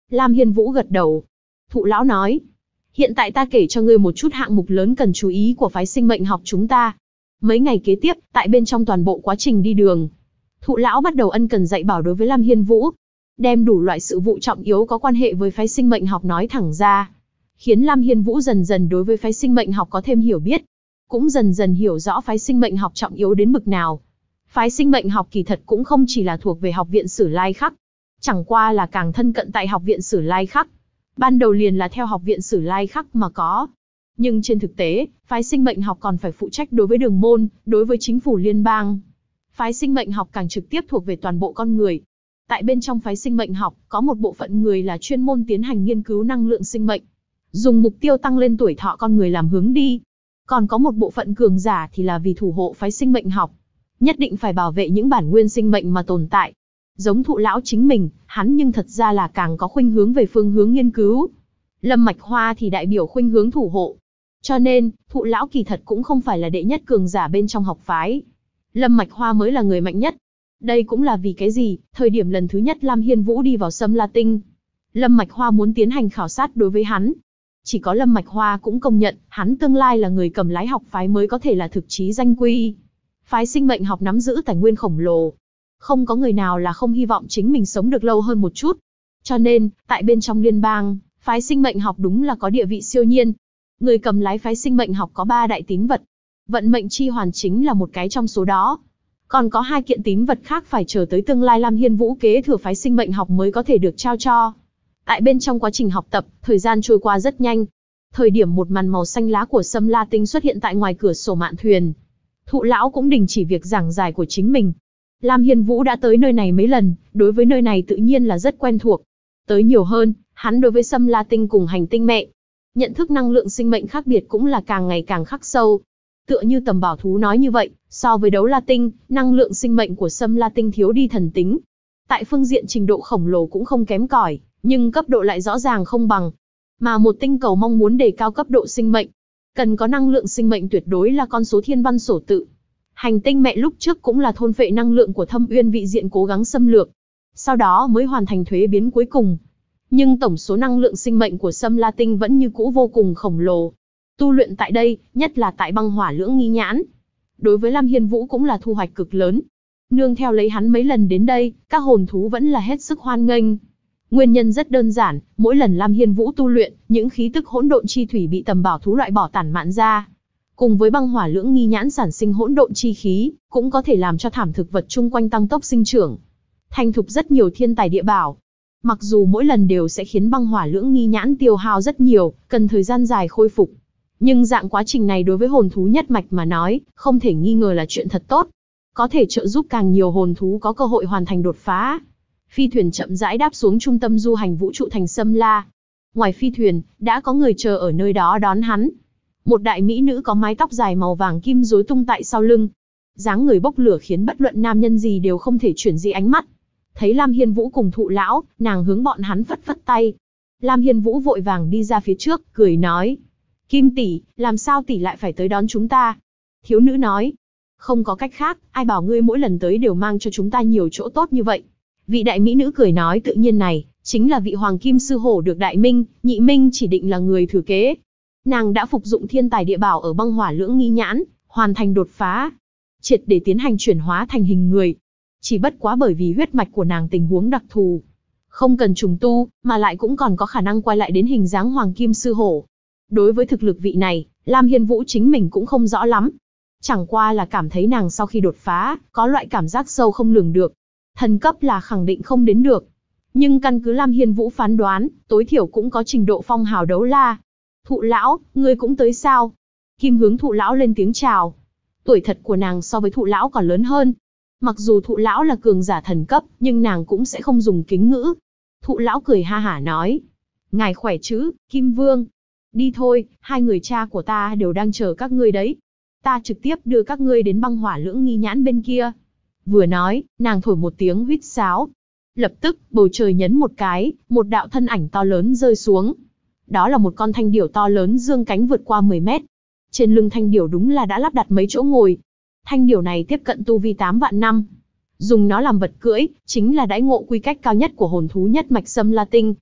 Lam Hiên Vũ gật đầu. Thụ lão nói, hiện tại ta kể cho ngươi một chút hạng mục lớn cần chú ý của phái sinh mệnh học chúng ta. Mấy ngày kế tiếp, tại bên trong toàn bộ quá trình đi đường, thụ lão bắt đầu ân cần dạy bảo đối với Lam Hiên Vũ, đem đủ loại sự vụ trọng yếu có quan hệ với phái sinh mệnh học nói thẳng ra, khiến Lam Hiên Vũ dần dần đối với phái sinh mệnh học có thêm hiểu biết, cũng dần dần hiểu rõ phái sinh mệnh học trọng yếu đến bực nào. Phái sinh mệnh học kỳ thật cũng không chỉ là thuộc về học viện Sử Lai Khắc, chẳng qua là càng thân cận tại học viện Sử Lai Khắc. Ban đầu liền là theo học viện Sử Lai Khắc mà có. Nhưng trên thực tế, phái sinh mệnh học còn phải phụ trách đối với đường môn, đối với chính phủ liên bang. Phái sinh mệnh học càng trực tiếp thuộc về toàn bộ con người. Tại bên trong phái sinh mệnh học, có một bộ phận người là chuyên môn tiến hành nghiên cứu năng lượng sinh mệnh, dùng mục tiêu tăng lên tuổi thọ con người làm hướng đi. Còn có một bộ phận cường giả thì là vì thủ hộ phái sinh mệnh học, nhất định phải bảo vệ những bản nguyên sinh mệnh mà tồn tại. Giống thụ lão chính mình, hắn nhưng thật ra là càng có khuynh hướng về phương hướng nghiên cứu. Lâm Mạch Hoa thì đại biểu khuynh hướng thủ hộ. Cho nên, thụ lão kỳ thật cũng không phải là đệ nhất cường giả bên trong học phái. Lâm Mạch Hoa mới là người mạnh nhất. Đây cũng là vì cái gì, thời điểm lần thứ nhất Lam Hiên Vũ đi vào Sâm La Tinh, Lâm Mạch Hoa muốn tiến hành khảo sát đối với hắn. Chỉ có Lâm Mạch Hoa cũng công nhận, hắn tương lai là người cầm lái học phái mới có thể là thực chí danh quy. Phái sinh mệnh học nắm giữ tài nguyên khổng lồ. Không có người nào là không hy vọng chính mình sống được lâu hơn một chút. Cho nên, tại bên trong liên bang, phái sinh mệnh học đúng là có địa vị siêu nhiên. Người cầm lái phái sinh mệnh học có 3 đại tín vật. Vận mệnh chi hoàn chính là một cái trong số đó. Còn có 2 kiện tín vật khác phải chờ tới tương lai Lam Hiên Vũ kế thừa phái sinh mệnh học mới có thể được trao cho. Tại bên trong quá trình học tập, thời gian trôi qua rất nhanh. Thời điểm một màn màu xanh lá của Sâm La Tinh xuất hiện tại ngoài cửa sổ mạn thuyền, thụ lão cũng đình chỉ việc giảng giải của chính mình. Lam Hiên Vũ đã tới nơi này mấy lần, đối với nơi này tự nhiên là rất quen thuộc. Tới nhiều hơn, hắn đối với Sâm La Tinh cùng hành tinh mẹ, nhận thức năng lượng sinh mệnh khác biệt cũng là càng ngày càng khắc sâu. Tựa như Tầm Bảo Thú nói như vậy, so với Đấu La Tinh, năng lượng sinh mệnh của Sâm La Tinh thiếu đi thần tính. Tại phương diện trình độ khổng lồ cũng không kém cỏi, nhưng cấp độ lại rõ ràng không bằng. Mà một tinh cầu mong muốn đề cao cấp độ sinh mệnh, cần có năng lượng sinh mệnh tuyệt đối là con số thiên văn sổ tự. Hành tinh mẹ lúc trước cũng là thôn phệ năng lượng của Thâm Uyên vị diện cố gắng xâm lược, sau đó mới hoàn thành thuế biến cuối cùng. Nhưng tổng số năng lượng sinh mệnh của Sâm La Tinh vẫn như cũ vô cùng khổng lồ. Tu luyện tại đây, nhất là tại băng hỏa lưỡng nghi nhãn, đối với Lam Hiên Vũ cũng là thu hoạch cực lớn. Nương theo lấy hắn mấy lần đến đây, các hồn thú vẫn là hết sức hoan nghênh. Nguyên nhân rất đơn giản, mỗi lần Lam Hiên Vũ tu luyện, những khí tức hỗn độn chi thủy bị Tầm Bảo Thú loại bỏ tản mạn ra, cùng với băng hỏa lưỡng nghi nhãn sản sinh hỗn độn chi khí, cũng có thể làm cho thảm thực vật chung quanh tăng tốc sinh trưởng, thành thục rất nhiều thiên tài địa bảo. Mặc dù mỗi lần đều sẽ khiến băng hỏa lưỡng nghi nhãn tiêu hao rất nhiều, cần thời gian dài khôi phục, nhưng dạng quá trình này đối với hồn thú nhất mạch mà nói, không thể nghi ngờ là chuyện thật tốt, có thể trợ giúp càng nhiều hồn thú có cơ hội hoàn thành đột phá. Phi thuyền chậm rãi đáp xuống trung tâm du hành vũ trụ thành Sâm La. Ngoài phi thuyền, đã có người chờ ở nơi đó đón hắn. Một đại mỹ nữ có mái tóc dài màu vàng kim rối tung tại sau lưng, dáng người bốc lửa khiến bất luận nam nhân gì đều không thể chuyển di ánh mắt. Thấy Lam Hiên Vũ cùng thụ lão, nàng hướng bọn hắn phất phất tay. Lam Hiên Vũ vội vàng đi ra phía trước, cười nói: Kim tỷ, làm sao tỷ lại phải tới đón chúng ta? Thiếu nữ nói: Không có cách khác, ai bảo ngươi mỗi lần tới đều mang cho chúng ta nhiều chỗ tốt như vậy. Vị đại mỹ nữ cười nói tự nhiên này, chính là vị Hoàng Kim Sư Hổ được Đại Minh, Nhị Minh chỉ định là người thừa kế. Nàng đã phục dụng thiên tài địa bảo ở băng hỏa lưỡng nghi nhãn, hoàn thành đột phá, triệt để tiến hành chuyển hóa thành hình người. Chỉ bất quá bởi vì huyết mạch của nàng tình huống đặc thù, không cần trùng tu, mà lại cũng còn có khả năng quay lại đến hình dáng Hoàng Kim Sư Hổ. Đối với thực lực vị này, Lam Hiên Vũ chính mình cũng không rõ lắm. Chẳng qua là cảm thấy nàng sau khi đột phá, có loại cảm giác sâu không lường được. Thần cấp là khẳng định không đến được. Nhưng căn cứ Lam Hiên Vũ phán đoán, tối thiểu cũng có trình độ phong hào đấu la. Thụ lão, ngươi cũng tới sao? Kim hướng thụ lão lên tiếng chào. Tuổi thật của nàng so với thụ lão còn lớn hơn. Mặc dù thụ lão là cường giả thần cấp, nhưng nàng cũng sẽ không dùng kính ngữ. Thụ lão cười ha hả nói: Ngài khỏe chứ, Kim Vương? Đi thôi, hai người cha của ta đều đang chờ các ngươi đấy. Ta trực tiếp đưa các ngươi đến băng hỏa lưỡng nghi nhãn bên kia. Vừa nói, nàng thổi một tiếng huýt sáo. Lập tức, bầu trời nhấn một cái, một đạo thân ảnh to lớn rơi xuống. Đó là một con thanh điểu to lớn dương cánh vượt qua 10 mét. Trên lưng thanh điểu đúng là đã lắp đặt mấy chỗ ngồi. Thanh điểu này tiếp cận tu vi 8 vạn năm. Dùng nó làm vật cưỡi, chính là đãi ngộ quy cách cao nhất của hồn thú nhất mạch Sâm La Tinh.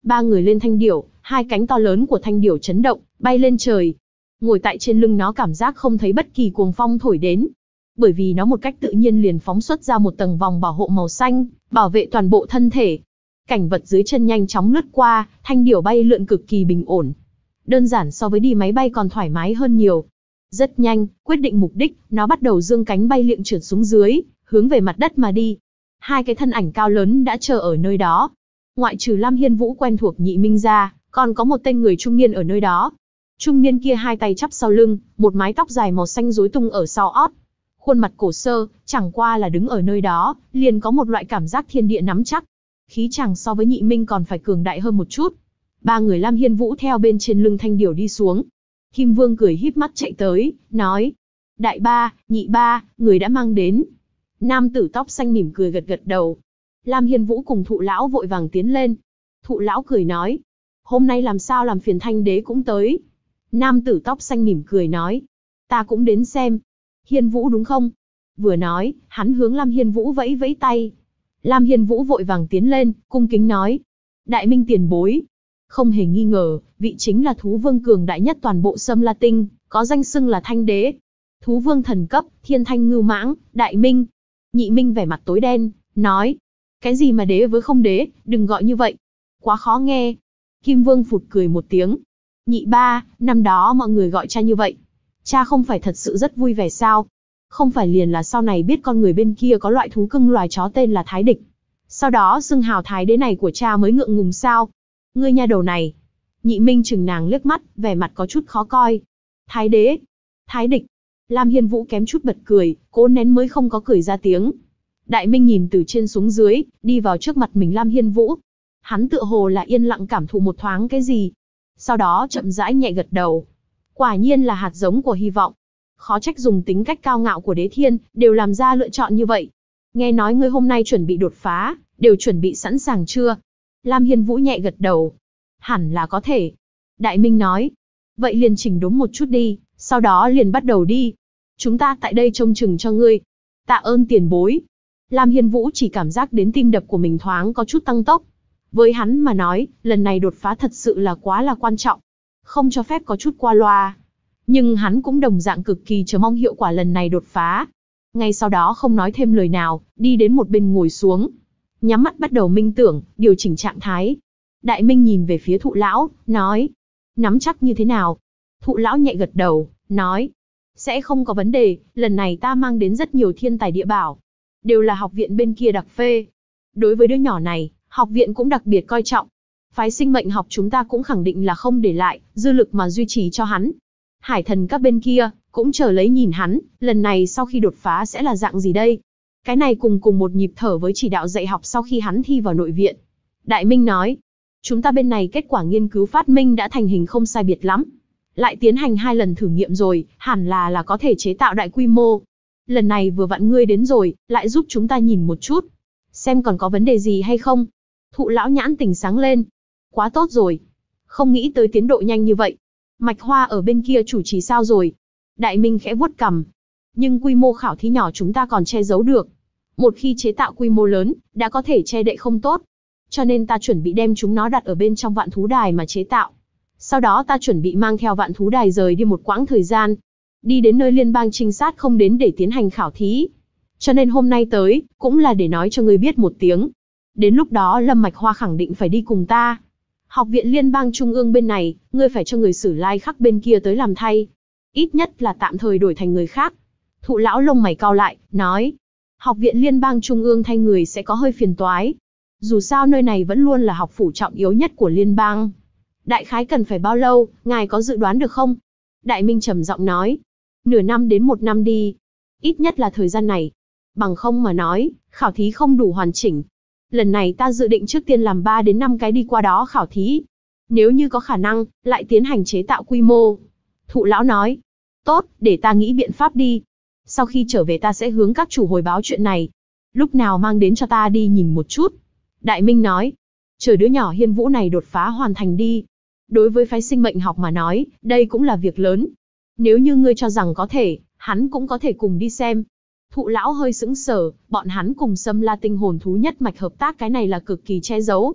Ba người lên thanh điểu, hai cánh to lớn của thanh điểu chấn động, bay lên trời. Ngồi tại trên lưng nó cảm giác không thấy bất kỳ cuồng phong thổi đến. Bởi vì nó một cách tự nhiên liền phóng xuất ra một tầng vòng bảo hộ màu xanh, bảo vệ toàn bộ thân thể. Cảnh vật dưới chân nhanh chóng lướt qua, thanh điểu bay lượn cực kỳ bình ổn. Đơn giản so với đi máy bay còn thoải mái hơn nhiều. Rất nhanh, quyết định mục đích, nó bắt đầu dương cánh bay liệng trượt xuống dưới, hướng về mặt đất mà đi. Hai cái thân ảnh cao lớn đã chờ ở nơi đó. Ngoại trừ Lam Hiên Vũ quen thuộc Nhị Minh ra, còn có một tên người trung niên ở nơi đó. Trung niên kia hai tay chắp sau lưng, một mái tóc dài màu xanh rối tung ở sau ót. Khuôn mặt cổ sơ, chẳng qua là đứng ở nơi đó, liền có một loại cảm giác thiên địa nắm chắc. Khí chàng so với Nhị Minh còn phải cường đại hơn một chút. Ba người Lam Hiên Vũ theo bên trên lưng thanh điểu đi xuống. Kim Vương cười híp mắt chạy tới, nói: Đại ba, nhị ba, người đã mang đến. Nam tử tóc xanh mỉm cười gật gật đầu. Lam Hiên Vũ cùng Thụ lão vội vàng tiến lên. Thụ lão cười nói: Hôm nay làm sao làm phiền Thanh đế cũng tới. Nam tử tóc xanh mỉm cười nói: Ta cũng đến xem. Hiên Vũ đúng không? Vừa nói, hắn hướng Lam Hiên Vũ vẫy vẫy tay. Lam Hiên Vũ vội vàng tiến lên, cung kính nói: Đại Minh tiền bối. Không hề nghi ngờ, vị chính là thú vương cường đại nhất toàn bộ Sâm La Tinh, có danh xưng là Thanh đế. Thú vương thần cấp, Thiên Thanh Ngưu Mãng, Đại Minh. Nhị Minh vẻ mặt tối đen, nói: Cái gì mà đế với không đế, đừng gọi như vậy. Quá khó nghe. Kim Vương phụt cười một tiếng. Nhị ba, năm đó mọi người gọi cha như vậy. Cha không phải thật sự rất vui vẻ sao? Không phải liền là sau này biết con người bên kia có loại thú cưng loài chó tên là Thái Địch. Sau đó xưng hào Thái đế này của cha mới ngượng ngùng sao? Ngươi nha đầu này. Nhị Minh chừng nàng liếc mắt, vẻ mặt có chút khó coi. Thái đế? Thái Địch? Lam Hiên Vũ kém chút bật cười, cố nén mới không có cười ra tiếng. Đại Minh nhìn từ trên xuống dưới, đi vào trước mặt mình Lam Hiên Vũ. Hắn tựa hồ là yên lặng cảm thụ một thoáng cái gì. Sau đó chậm rãi nhẹ gật đầu. Quả nhiên là hạt giống của hy vọng. Khó trách dùng tính cách cao ngạo của Đế Thiên, đều làm ra lựa chọn như vậy. Nghe nói ngươi hôm nay chuẩn bị đột phá, đều chuẩn bị sẵn sàng chưa? Lam Hiên Vũ nhẹ gật đầu. Hẳn là có thể. Đại Minh nói. Vậy liền chỉnh đốn một chút đi, sau đó liền bắt đầu đi. Chúng ta tại đây trông chừng cho ngươi. Tạ ơn tiền bối. Lam Hiên Vũ chỉ cảm giác đến tim đập của mình thoáng có chút tăng tốc. Với hắn mà nói, lần này đột phá thật sự là quá là quan trọng. Không cho phép có chút qua loa. Nhưng hắn cũng đồng dạng cực kỳ chờ mong hiệu quả lần này đột phá. Ngay sau đó không nói thêm lời nào, đi đến một bên ngồi xuống. Nhắm mắt bắt đầu minh tưởng, điều chỉnh trạng thái. Đại Minh nhìn về phía Thụ lão, nói: Nắm chắc như thế nào? Thụ lão nhẹ gật đầu, nói: Sẽ không có vấn đề, lần này ta mang đến rất nhiều thiên tài địa bảo. Đều là học viện bên kia đặc phê. Đối với đứa nhỏ này, học viện cũng đặc biệt coi trọng. Phái sinh mệnh học chúng ta cũng khẳng định là không để lại dư lực mà duy trì cho hắn. Hải thần các bên kia cũng chờ lấy nhìn hắn, lần này sau khi đột phá sẽ là dạng gì đây? Cái này cùng một nhịp thở với chỉ đạo dạy học sau khi hắn thi vào nội viện. Đại Minh nói: Chúng ta bên này kết quả nghiên cứu phát minh đã thành hình không sai biệt lắm. Lại tiến hành 2 lần thử nghiệm rồi, hẳn là có thể chế tạo đại quy mô. Lần này vừa vặn ngươi đến rồi, lại giúp chúng ta nhìn một chút. Xem còn có vấn đề gì hay không? Thụ lão nhãn tỉnh sáng lên. Quá tốt rồi. Không nghĩ tới tiến độ nhanh như vậy. Mạch Hoa ở bên kia chủ trì sao rồi? Đại Minh khẽ vuốt cằm. Nhưng quy mô khảo thí nhỏ chúng ta còn che giấu được. Một khi chế tạo quy mô lớn, đã có thể che đậy không tốt. Cho nên ta chuẩn bị đem chúng nó đặt ở bên trong vạn thú đài mà chế tạo. Sau đó ta chuẩn bị mang theo vạn thú đài rời đi một quãng thời gian. Đi đến nơi liên bang trinh sát không đến để tiến hành khảo thí. Cho nên hôm nay tới, cũng là để nói cho ngươi biết một tiếng. Đến lúc đó Lâm Mạch Hoa khẳng định phải đi cùng ta. Học viện liên bang trung ương bên này, ngươi phải cho người Sử Lai Khắc bên kia tới làm thay. Ít nhất là tạm thời đổi thành người khác. Thụ lão lông mày cau lại, nói: Học viện liên bang trung ương thay người sẽ có hơi phiền toái. Dù sao nơi này vẫn luôn là học phủ trọng yếu nhất của liên bang. Đại khái cần phải bao lâu, ngài có dự đoán được không? Đại Minh trầm giọng nói: Nửa năm đến 1 năm đi. Ít nhất là thời gian này. Bằng không mà nói, khảo thí không đủ hoàn chỉnh. Lần này ta dự định trước tiên làm 3 đến 5 cái đi qua đó khảo thí. Nếu như có khả năng, lại tiến hành chế tạo quy mô. Thụ lão nói: Tốt, để ta nghĩ biện pháp đi. Sau khi trở về ta sẽ hướng các chủ hồi báo chuyện này. Lúc nào mang đến cho ta đi nhìn một chút. Đại Minh nói: Chờ đứa nhỏ Hiên Vũ này đột phá hoàn thành đi. Đối với phái sinh mệnh học mà nói, đây cũng là việc lớn. Nếu như ngươi cho rằng có thể, hắn cũng có thể cùng đi xem. Thụ lão hơi sững sờ, bọn hắn cùng Sâm La Tinh hồn thú nhất mạch hợp tác cái này là cực kỳ che giấu.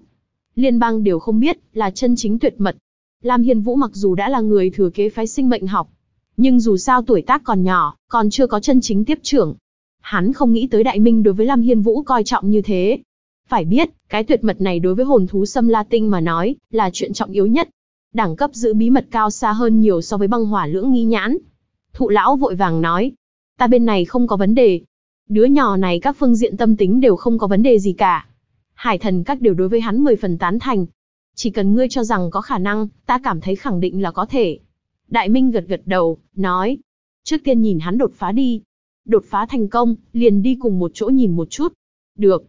liên bang đều không biết, là chân chính tuyệt mật. Lam Hiên Vũ mặc dù đã là người thừa kế phái sinh mệnh học, nhưng dù sao tuổi tác còn nhỏ, còn chưa có chân chính tiếp trưởng. Hắn không nghĩ tới Đại Minh đối với Lam Hiên Vũ coi trọng như thế. Phải biết, cái tuyệt mật này đối với hồn thú Sâm La Tinh mà nói, là chuyện trọng yếu nhất. Đẳng cấp giữ bí mật cao xa hơn nhiều so với băng hỏa lưỡng nghi nhãn. Thụ lão vội vàng nói, ta bên này không có vấn đề. Đứa nhỏ này các phương diện tâm tính đều không có vấn đề gì cả. Hải thần các đều đối với hắn 10 phần tán thành. Chỉ cần ngươi cho rằng có khả năng, ta cảm thấy khẳng định là có thể. Đại Minh gật gật đầu, nói, trước tiên nhìn hắn đột phá đi. Đột phá thành công, liền đi cùng một chỗ nhìn một chút. Được.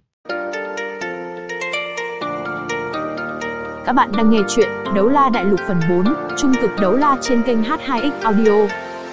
Các bạn đang nghe chuyện Đấu La Đại Lục phần 4, trung cực đấu la trên kênh H2X Audio.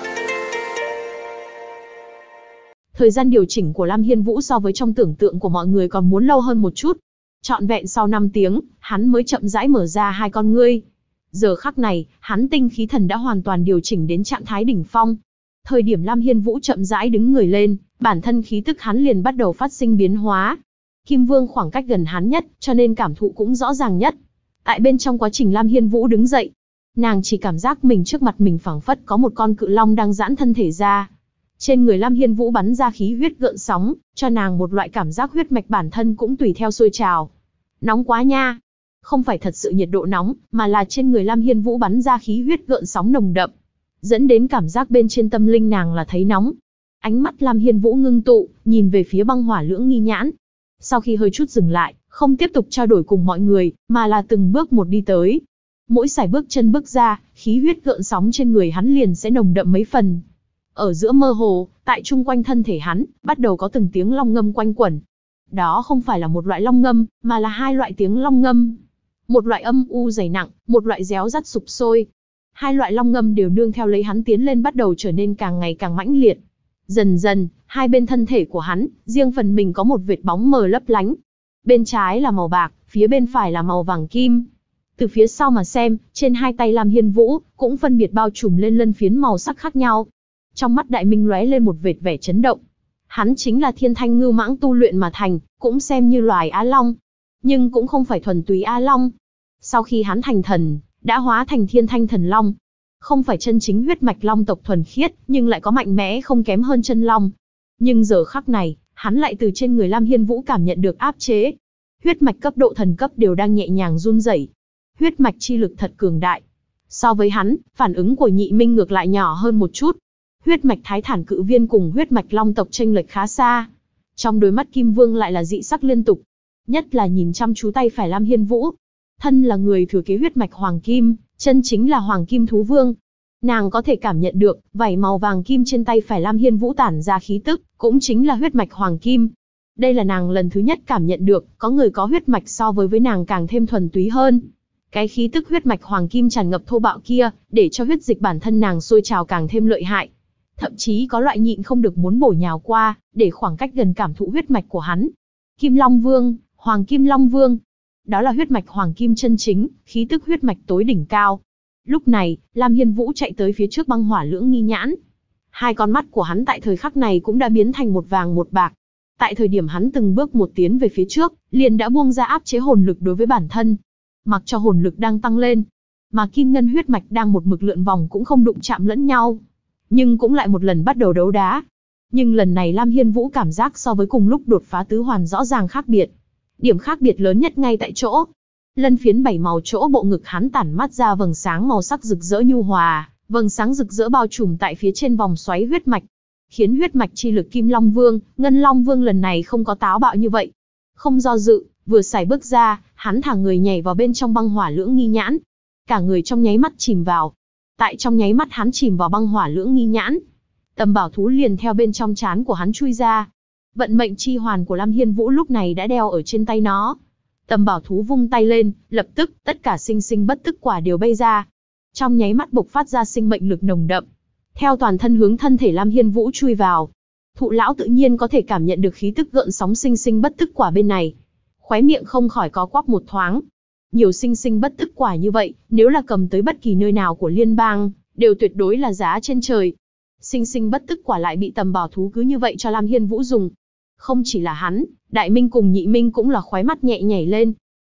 Thời gian điều chỉnh của Lam Hiên Vũ so với trong tưởng tượng của mọi người còn muốn lâu hơn một chút. Trọn vẹn sau 5 tiếng, hắn mới chậm rãi mở ra hai con ngươi. Giờ khắc này, hắn tinh khí thần đã hoàn toàn điều chỉnh đến trạng thái đỉnh phong. Thời điểm Lam Hiên Vũ chậm rãi đứng người lên, bản thân khí tức hắn liền bắt đầu phát sinh biến hóa. Kim Vương khoảng cách gần hắn nhất, cho nên cảm thụ cũng rõ ràng nhất. Tại bên trong quá trình Lam Hiên Vũ đứng dậy, nàng chỉ cảm giác mình trước mặt mình phảng phất có một con cự long đang giãn thân thể ra. Trên người Lam Hiên Vũ bắn ra khí huyết gợn sóng, cho nàng một loại cảm giác huyết mạch bản thân cũng tùy theo sôi trào. Nóng quá nha! Không phải thật sự nhiệt độ nóng, mà là trên người Lam Hiên Vũ bắn ra khí huyết gợn sóng nồng đậm, dẫn đến cảm giác bên trên tâm linh nàng là thấy nóng. Ánh mắt Lam Hiên Vũ ngưng tụ, nhìn về phía băng hỏa lưỡng nghi nhãn. Sau khi hơi chút dừng lại, không tiếp tục trao đổi cùng mọi người, mà là từng bước một đi tới. Mỗi sải bước chân bước ra, khí huyết gợn sóng trên người hắn liền sẽ nồng đậm mấy phần. Ở giữa mơ hồ, tại chung quanh thân thể hắn, bắt đầu có từng tiếng long ngâm quanh quẩn. Đó không phải là một loại long ngâm, mà là hai loại tiếng long ngâm. Một loại âm u dày nặng, một loại réo rắt sục sôi. Hai loại long ngâm đều nương theo lấy hắn tiến lên bắt đầu trở nên càng ngày càng mãnh liệt. Dần dần, hai bên thân thể của hắn, riêng phần mình có một vệt bóng mờ lấp lánh. Bên trái là màu bạc, phía bên phải là màu vàng kim. Từ phía sau mà xem, trên hai tay Lam Hiên Vũ, cũng phân biệt bao trùm lên lân phiến màu sắc khác nhau. Trong mắt Đại Minh lóe lên một vệt vẻ chấn động. Hắn chính là thiên thanh ngưu mãng tu luyện mà thành, cũng xem như loài Á Long. Nhưng cũng không phải thuần túy Á Long. Sau khi hắn thành thần, đã hóa thành thiên thanh thần Long. Không phải chân chính huyết mạch Long tộc thuần khiết, nhưng lại có mạnh mẽ không kém hơn chân Long. Nhưng giờ khắc này, hắn lại từ trên người Lam Hiên Vũ cảm nhận được áp chế. Huyết mạch cấp độ thần cấp đều đang nhẹ nhàng run rẩy. Huyết mạch chi lực thật cường đại. So với hắn, phản ứng của Nhị Minh ngược lại nhỏ hơn một chút. Huyết mạch Thái Thản Cự Viên cùng huyết mạch Long tộc chênh lệch khá xa. Trong đôi mắt Kim Vương lại là dị sắc liên tục. Nhất là nhìn chăm chú tay phải Lam Hiên Vũ. Thân là người thừa kế huyết mạch Hoàng Kim, chân chính là Hoàng Kim Thú Vương. Nàng có thể cảm nhận được, vảy màu vàng kim trên tay phải Lam Hiên Vũ tản ra khí tức, cũng chính là huyết mạch Hoàng Kim. Đây là nàng lần thứ nhất cảm nhận được, có người có huyết mạch so với nàng càng thêm thuần túy hơn. Cái khí tức huyết mạch Hoàng Kim tràn ngập thô bạo kia, để cho huyết dịch bản thân nàng sôi trào càng thêm lợi hại. Thậm chí có loại nhịn không được muốn bổ nhào qua, để khoảng cách gần cảm thụ huyết mạch của hắn. Kim Long Vương, Hoàng Kim Long Vương. Đó là huyết mạch Hoàng Kim chân chính, khí tức huyết mạch tối đỉnh cao. Lúc này, Lam Hiên Vũ chạy tới phía trước băng hỏa lưỡng nghi nhãn. Hai con mắt của hắn tại thời khắc này cũng đã biến thành một vàng một bạc. Tại thời điểm hắn từng bước một tiến về phía trước, liền đã buông ra áp chế hồn lực đối với bản thân. Mặc cho hồn lực đang tăng lên, mà kim ngân huyết mạch đang một mực lượn vòng cũng không đụng chạm lẫn nhau. Nhưng cũng lại một lần bắt đầu đấu đá. Nhưng lần này Lam Hiên Vũ cảm giác so với cùng lúc đột phá tứ hoàn rõ ràng khác biệt. Điểm khác biệt lớn nhất ngay tại chỗ. Lân phiến bảy màu chỗ bộ ngực hắn tản mắt ra vầng sáng màu sắc rực rỡ nhu hòa, vầng sáng rực rỡ bao trùm tại phía trên vòng xoáy huyết mạch, khiến huyết mạch chi lực Kim Long Vương, Ngân Long Vương lần này không có táo bạo như vậy. Không do dự, vừa sải bước ra, hắn thả người nhảy vào bên trong băng hỏa lưỡng nghi nhãn. Cả người trong nháy mắt chìm vào. Tại trong nháy mắt hắn chìm vào băng hỏa lưỡng nghi nhãn, tầm bảo thú liền theo bên trong trán của hắn chui ra. Vận mệnh chi hoàn của Lam Hiên Vũ lúc này đã đeo ở trên tay nó. Tầm bảo thú vung tay lên, lập tức, tất cả sinh sinh bất tức quả đều bay ra. Trong nháy mắt bộc phát ra sinh mệnh lực nồng đậm. Theo toàn thân hướng thân thể Lam Hiên Vũ chui vào. Thụ lão tự nhiên có thể cảm nhận được khí tức gợn sóng sinh sinh bất tức quả bên này. Khóe miệng không khỏi có quắp một thoáng. Nhiều sinh sinh bất tức quả như vậy, nếu là cầm tới bất kỳ nơi nào của liên bang, đều tuyệt đối là giá trên trời. Sinh sinh bất tức quả lại bị tầm bảo thú cứ như vậy cho Lam Hiên Vũ dùng. Không chỉ là hắn, Đại Minh cùng Nhị Minh cũng là khóe mắt nhẹ nhảy lên.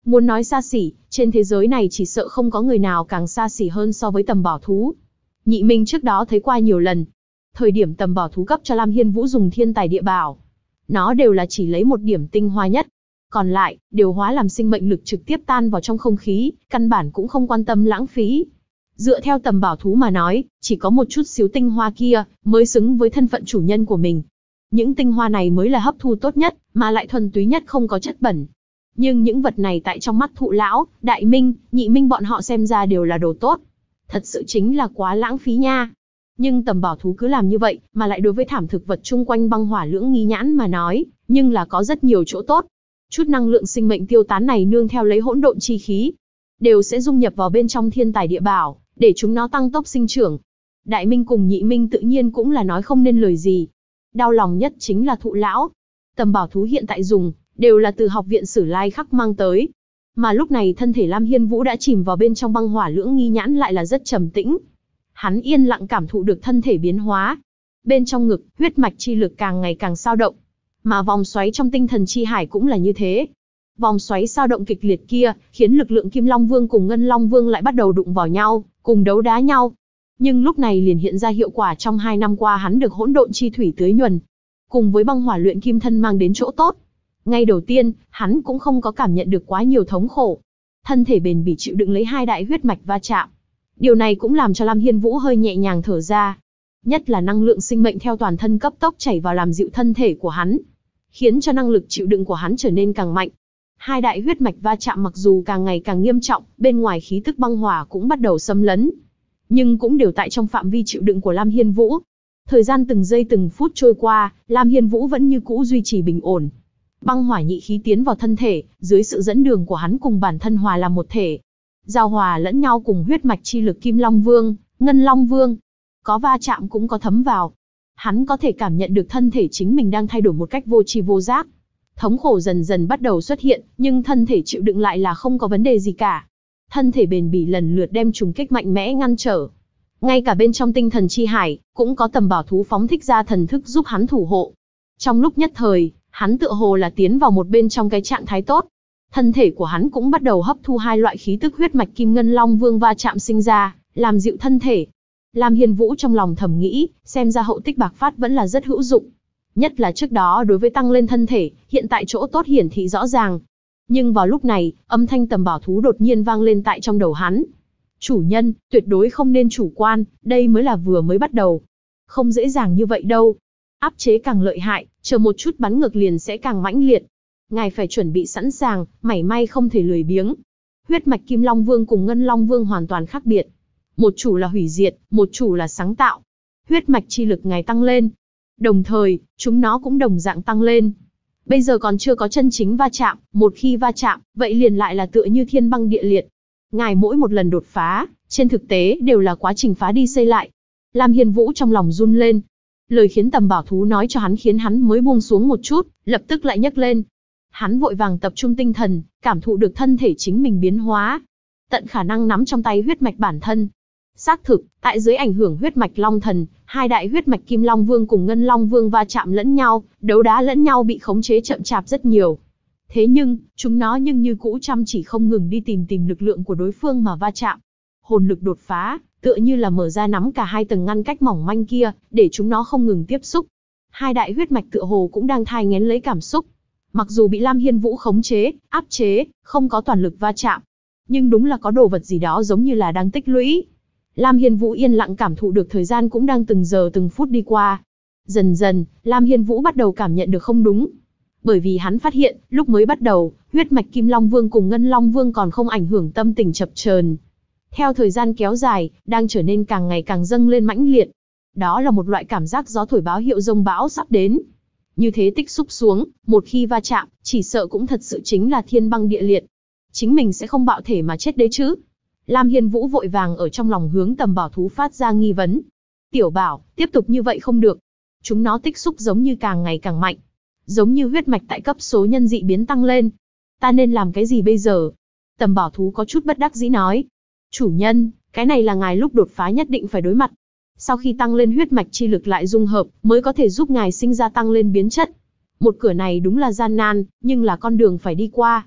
Muốn nói xa xỉ, trên thế giới này chỉ sợ không có người nào càng xa xỉ hơn so với tầm bảo thú. Nhị Minh trước đó thấy qua nhiều lần. Thời điểm tầm bảo thú cấp cho Lam Hiên Vũ dùng thiên tài địa bảo, nó đều là chỉ lấy một điểm tinh hoa nhất. Còn lại, đều hóa làm sinh mệnh lực trực tiếp tan vào trong không khí, căn bản cũng không quan tâm lãng phí. Dựa theo tầm bảo thú mà nói, chỉ có một chút xíu tinh hoa kia, mới xứng với thân phận chủ nhân của mình. Những tinh hoa này mới là hấp thu tốt nhất, mà lại thuần túy nhất không có chất bẩn. Nhưng những vật này tại trong mắt Thụ Lão, Đại Minh, Nhị Minh bọn họ xem ra đều là đồ tốt. Thật sự chính là quá lãng phí nha. Nhưng tầm bảo thú cứ làm như vậy, mà lại đối với thảm thực vật chung quanh băng hỏa lưỡng nghi nhãn mà nói, nhưng là có rất nhiều chỗ tốt. Chút năng lượng sinh mệnh tiêu tán này nương theo lấy hỗn độn chi khí, đều sẽ dung nhập vào bên trong thiên tài địa bảo, để chúng nó tăng tốc sinh trưởng. Đại Minh cùng Nhị Minh tự nhiên cũng là nói không nên lời gì. Đau lòng nhất chính là Thụ Lão. Tầm bảo thú hiện tại dùng, đều là từ học viện Sử Lai Khắc mang tới. Mà lúc này thân thể Lam Hiên Vũ đã chìm vào bên trong băng hỏa lưỡng nghi nhãn lại là rất trầm tĩnh. Hắn yên lặng cảm thụ được thân thể biến hóa. Bên trong ngực, huyết mạch chi lực càng ngày càng sao động. Mà vòng xoáy trong tinh thần chi hải cũng là như thế. Vòng xoáy sao động kịch liệt kia, khiến lực lượng Kim Long Vương cùng Ngân Long Vương lại bắt đầu đụng vào nhau, cùng đấu đá nhau. Nhưng lúc này liền hiện ra hiệu quả trong 2 năm qua hắn được hỗn độn chi thủy tưới nhuần, cùng với băng hỏa luyện kim thân mang đến chỗ tốt. Ngay đầu tiên, hắn cũng không có cảm nhận được quá nhiều thống khổ. Thân thể bền bỉ chịu đựng lấy 2 đại huyết mạch va chạm. Điều này cũng làm cho Lam Hiên Vũ hơi nhẹ nhàng thở ra. Nhất là năng lượng sinh mệnh theo toàn thân cấp tốc chảy vào làm dịu thân thể của hắn, khiến cho năng lực chịu đựng của hắn trở nên càng mạnh. 2 đại huyết mạch va chạm mặc dù càng ngày càng nghiêm trọng, bên ngoài khí tức băng hỏa cũng bắt đầu xâm lấn, nhưng cũng đều tại trong phạm vi chịu đựng của Lam Hiên Vũ. Thời gian từng giây từng phút trôi qua, Lam Hiên Vũ vẫn như cũ duy trì bình ổn. Băng hỏa nhị khí tiến vào thân thể, dưới sự dẫn đường của hắn cùng bản thân hòa làm một thể, giao hòa lẫn nhau cùng huyết mạch chi lực Kim Long Vương, Ngân Long Vương. Có va chạm cũng có thấm vào. Hắn có thể cảm nhận được thân thể chính mình đang thay đổi một cách vô tri vô giác. Thống khổ dần dần bắt đầu xuất hiện, nhưng thân thể chịu đựng lại là không có vấn đề gì cả. Thân thể bền bỉ lần lượt đem trùng kích mạnh mẽ ngăn trở. Ngay cả bên trong tinh thần chi hải, cũng có tầm bảo thú phóng thích ra thần thức giúp hắn thủ hộ. Trong lúc nhất thời, hắn tựa hồ là tiến vào một bên trong cái trạng thái tốt. Thân thể của hắn cũng bắt đầu hấp thu 2 loại khí tức huyết mạch Kim Ngân Long Vương va chạm sinh ra, làm dịu thân thể. Lam Hiên Vũ trong lòng thầm nghĩ, xem ra hậu tích bạc phát vẫn là rất hữu dụng. Nhất là trước đó đối với tăng lên thân thể, hiện tại chỗ tốt hiển thị rõ ràng. Nhưng vào lúc này, âm thanh tầm bảo thú đột nhiên vang lên tại trong đầu hắn. Chủ nhân, tuyệt đối không nên chủ quan, đây mới là vừa mới bắt đầu. Không dễ dàng như vậy đâu. Áp chế càng lợi hại, chờ một chút bắn ngược liền sẽ càng mãnh liệt. Ngài phải chuẩn bị sẵn sàng, mảy may không thể lười biếng. Huyết mạch Kim Long Vương cùng Ngân Long Vương hoàn toàn khác biệt. Một chủ là hủy diệt, một chủ là sáng tạo. Huyết mạch chi lực ngài tăng lên. Đồng thời, chúng nó cũng đồng dạng tăng lên. Bây giờ còn chưa có chân chính va chạm, một khi va chạm, vậy liền lại là tựa như thiên băng địa liệt. Ngài mỗi một lần đột phá, trên thực tế đều là quá trình phá đi xây lại. Lam Hiên Vũ trong lòng run lên. Lời khiến tầm bảo thú nói cho hắn khiến hắn mới buông xuống một chút, lập tức lại nhấc lên. Hắn vội vàng tập trung tinh thần, cảm thụ được thân thể chính mình biến hóa. Tận khả năng nắm trong tay huyết mạch bản thân. Xác thực, tại dưới ảnh hưởng huyết mạch Long Thần, 2 đại huyết mạch Kim Long Vương cùng Ngân Long Vương va chạm lẫn nhau, đấu đá lẫn nhau bị khống chế chậm chạp rất nhiều. Thế nhưng, chúng nó như cũ chăm chỉ không ngừng đi tìm lực lượng của đối phương mà va chạm. Hồn lực đột phá, tựa như là mở ra nắm cả 2 tầng ngăn cách mỏng manh kia, để chúng nó không ngừng tiếp xúc. 2 đại huyết mạch tựa hồ cũng đang thai nghén lấy cảm xúc. Mặc dù bị Lam Hiên Vũ khống chế, áp chế, không có toàn lực va chạm, nhưng đúng là có đồ vật gì đó giống như là đang tích lũy. Lam Hiên Vũ yên lặng cảm thụ được thời gian cũng đang từng giờ từng phút đi qua. Dần dần, Lam Hiên Vũ bắt đầu cảm nhận được không đúng. Bởi vì hắn phát hiện, lúc mới bắt đầu, huyết mạch Kim Long Vương cùng Ngân Long Vương còn không ảnh hưởng tâm tình chập chờn. Theo thời gian kéo dài, đang trở nên càng ngày càng dâng lên mãnh liệt. Đó là một loại cảm giác gió thổi báo hiệu dông bão sắp đến. Như thế tích xúc xuống, một khi va chạm, chỉ sợ cũng thật sự chính là thiên băng địa liệt. Chính mình sẽ không bạo thể mà chết đấy chứ. Lam Hiên Vũ vội vàng ở trong lòng hướng tầm bảo thú phát ra nghi vấn. Tiểu bảo, tiếp tục như vậy không được. Chúng nó tích xúc giống như càng ngày càng mạnh. Giống như huyết mạch tại cấp số nhân dị biến tăng lên. Ta nên làm cái gì bây giờ? Tầm bảo thú có chút bất đắc dĩ nói. Chủ nhân, cái này là ngài lúc đột phá nhất định phải đối mặt. Sau khi tăng lên huyết mạch chi lực lại dung hợp, mới có thể giúp ngài sinh ra tăng lên biến chất. Một cửa này đúng là gian nan, nhưng là con đường phải đi qua.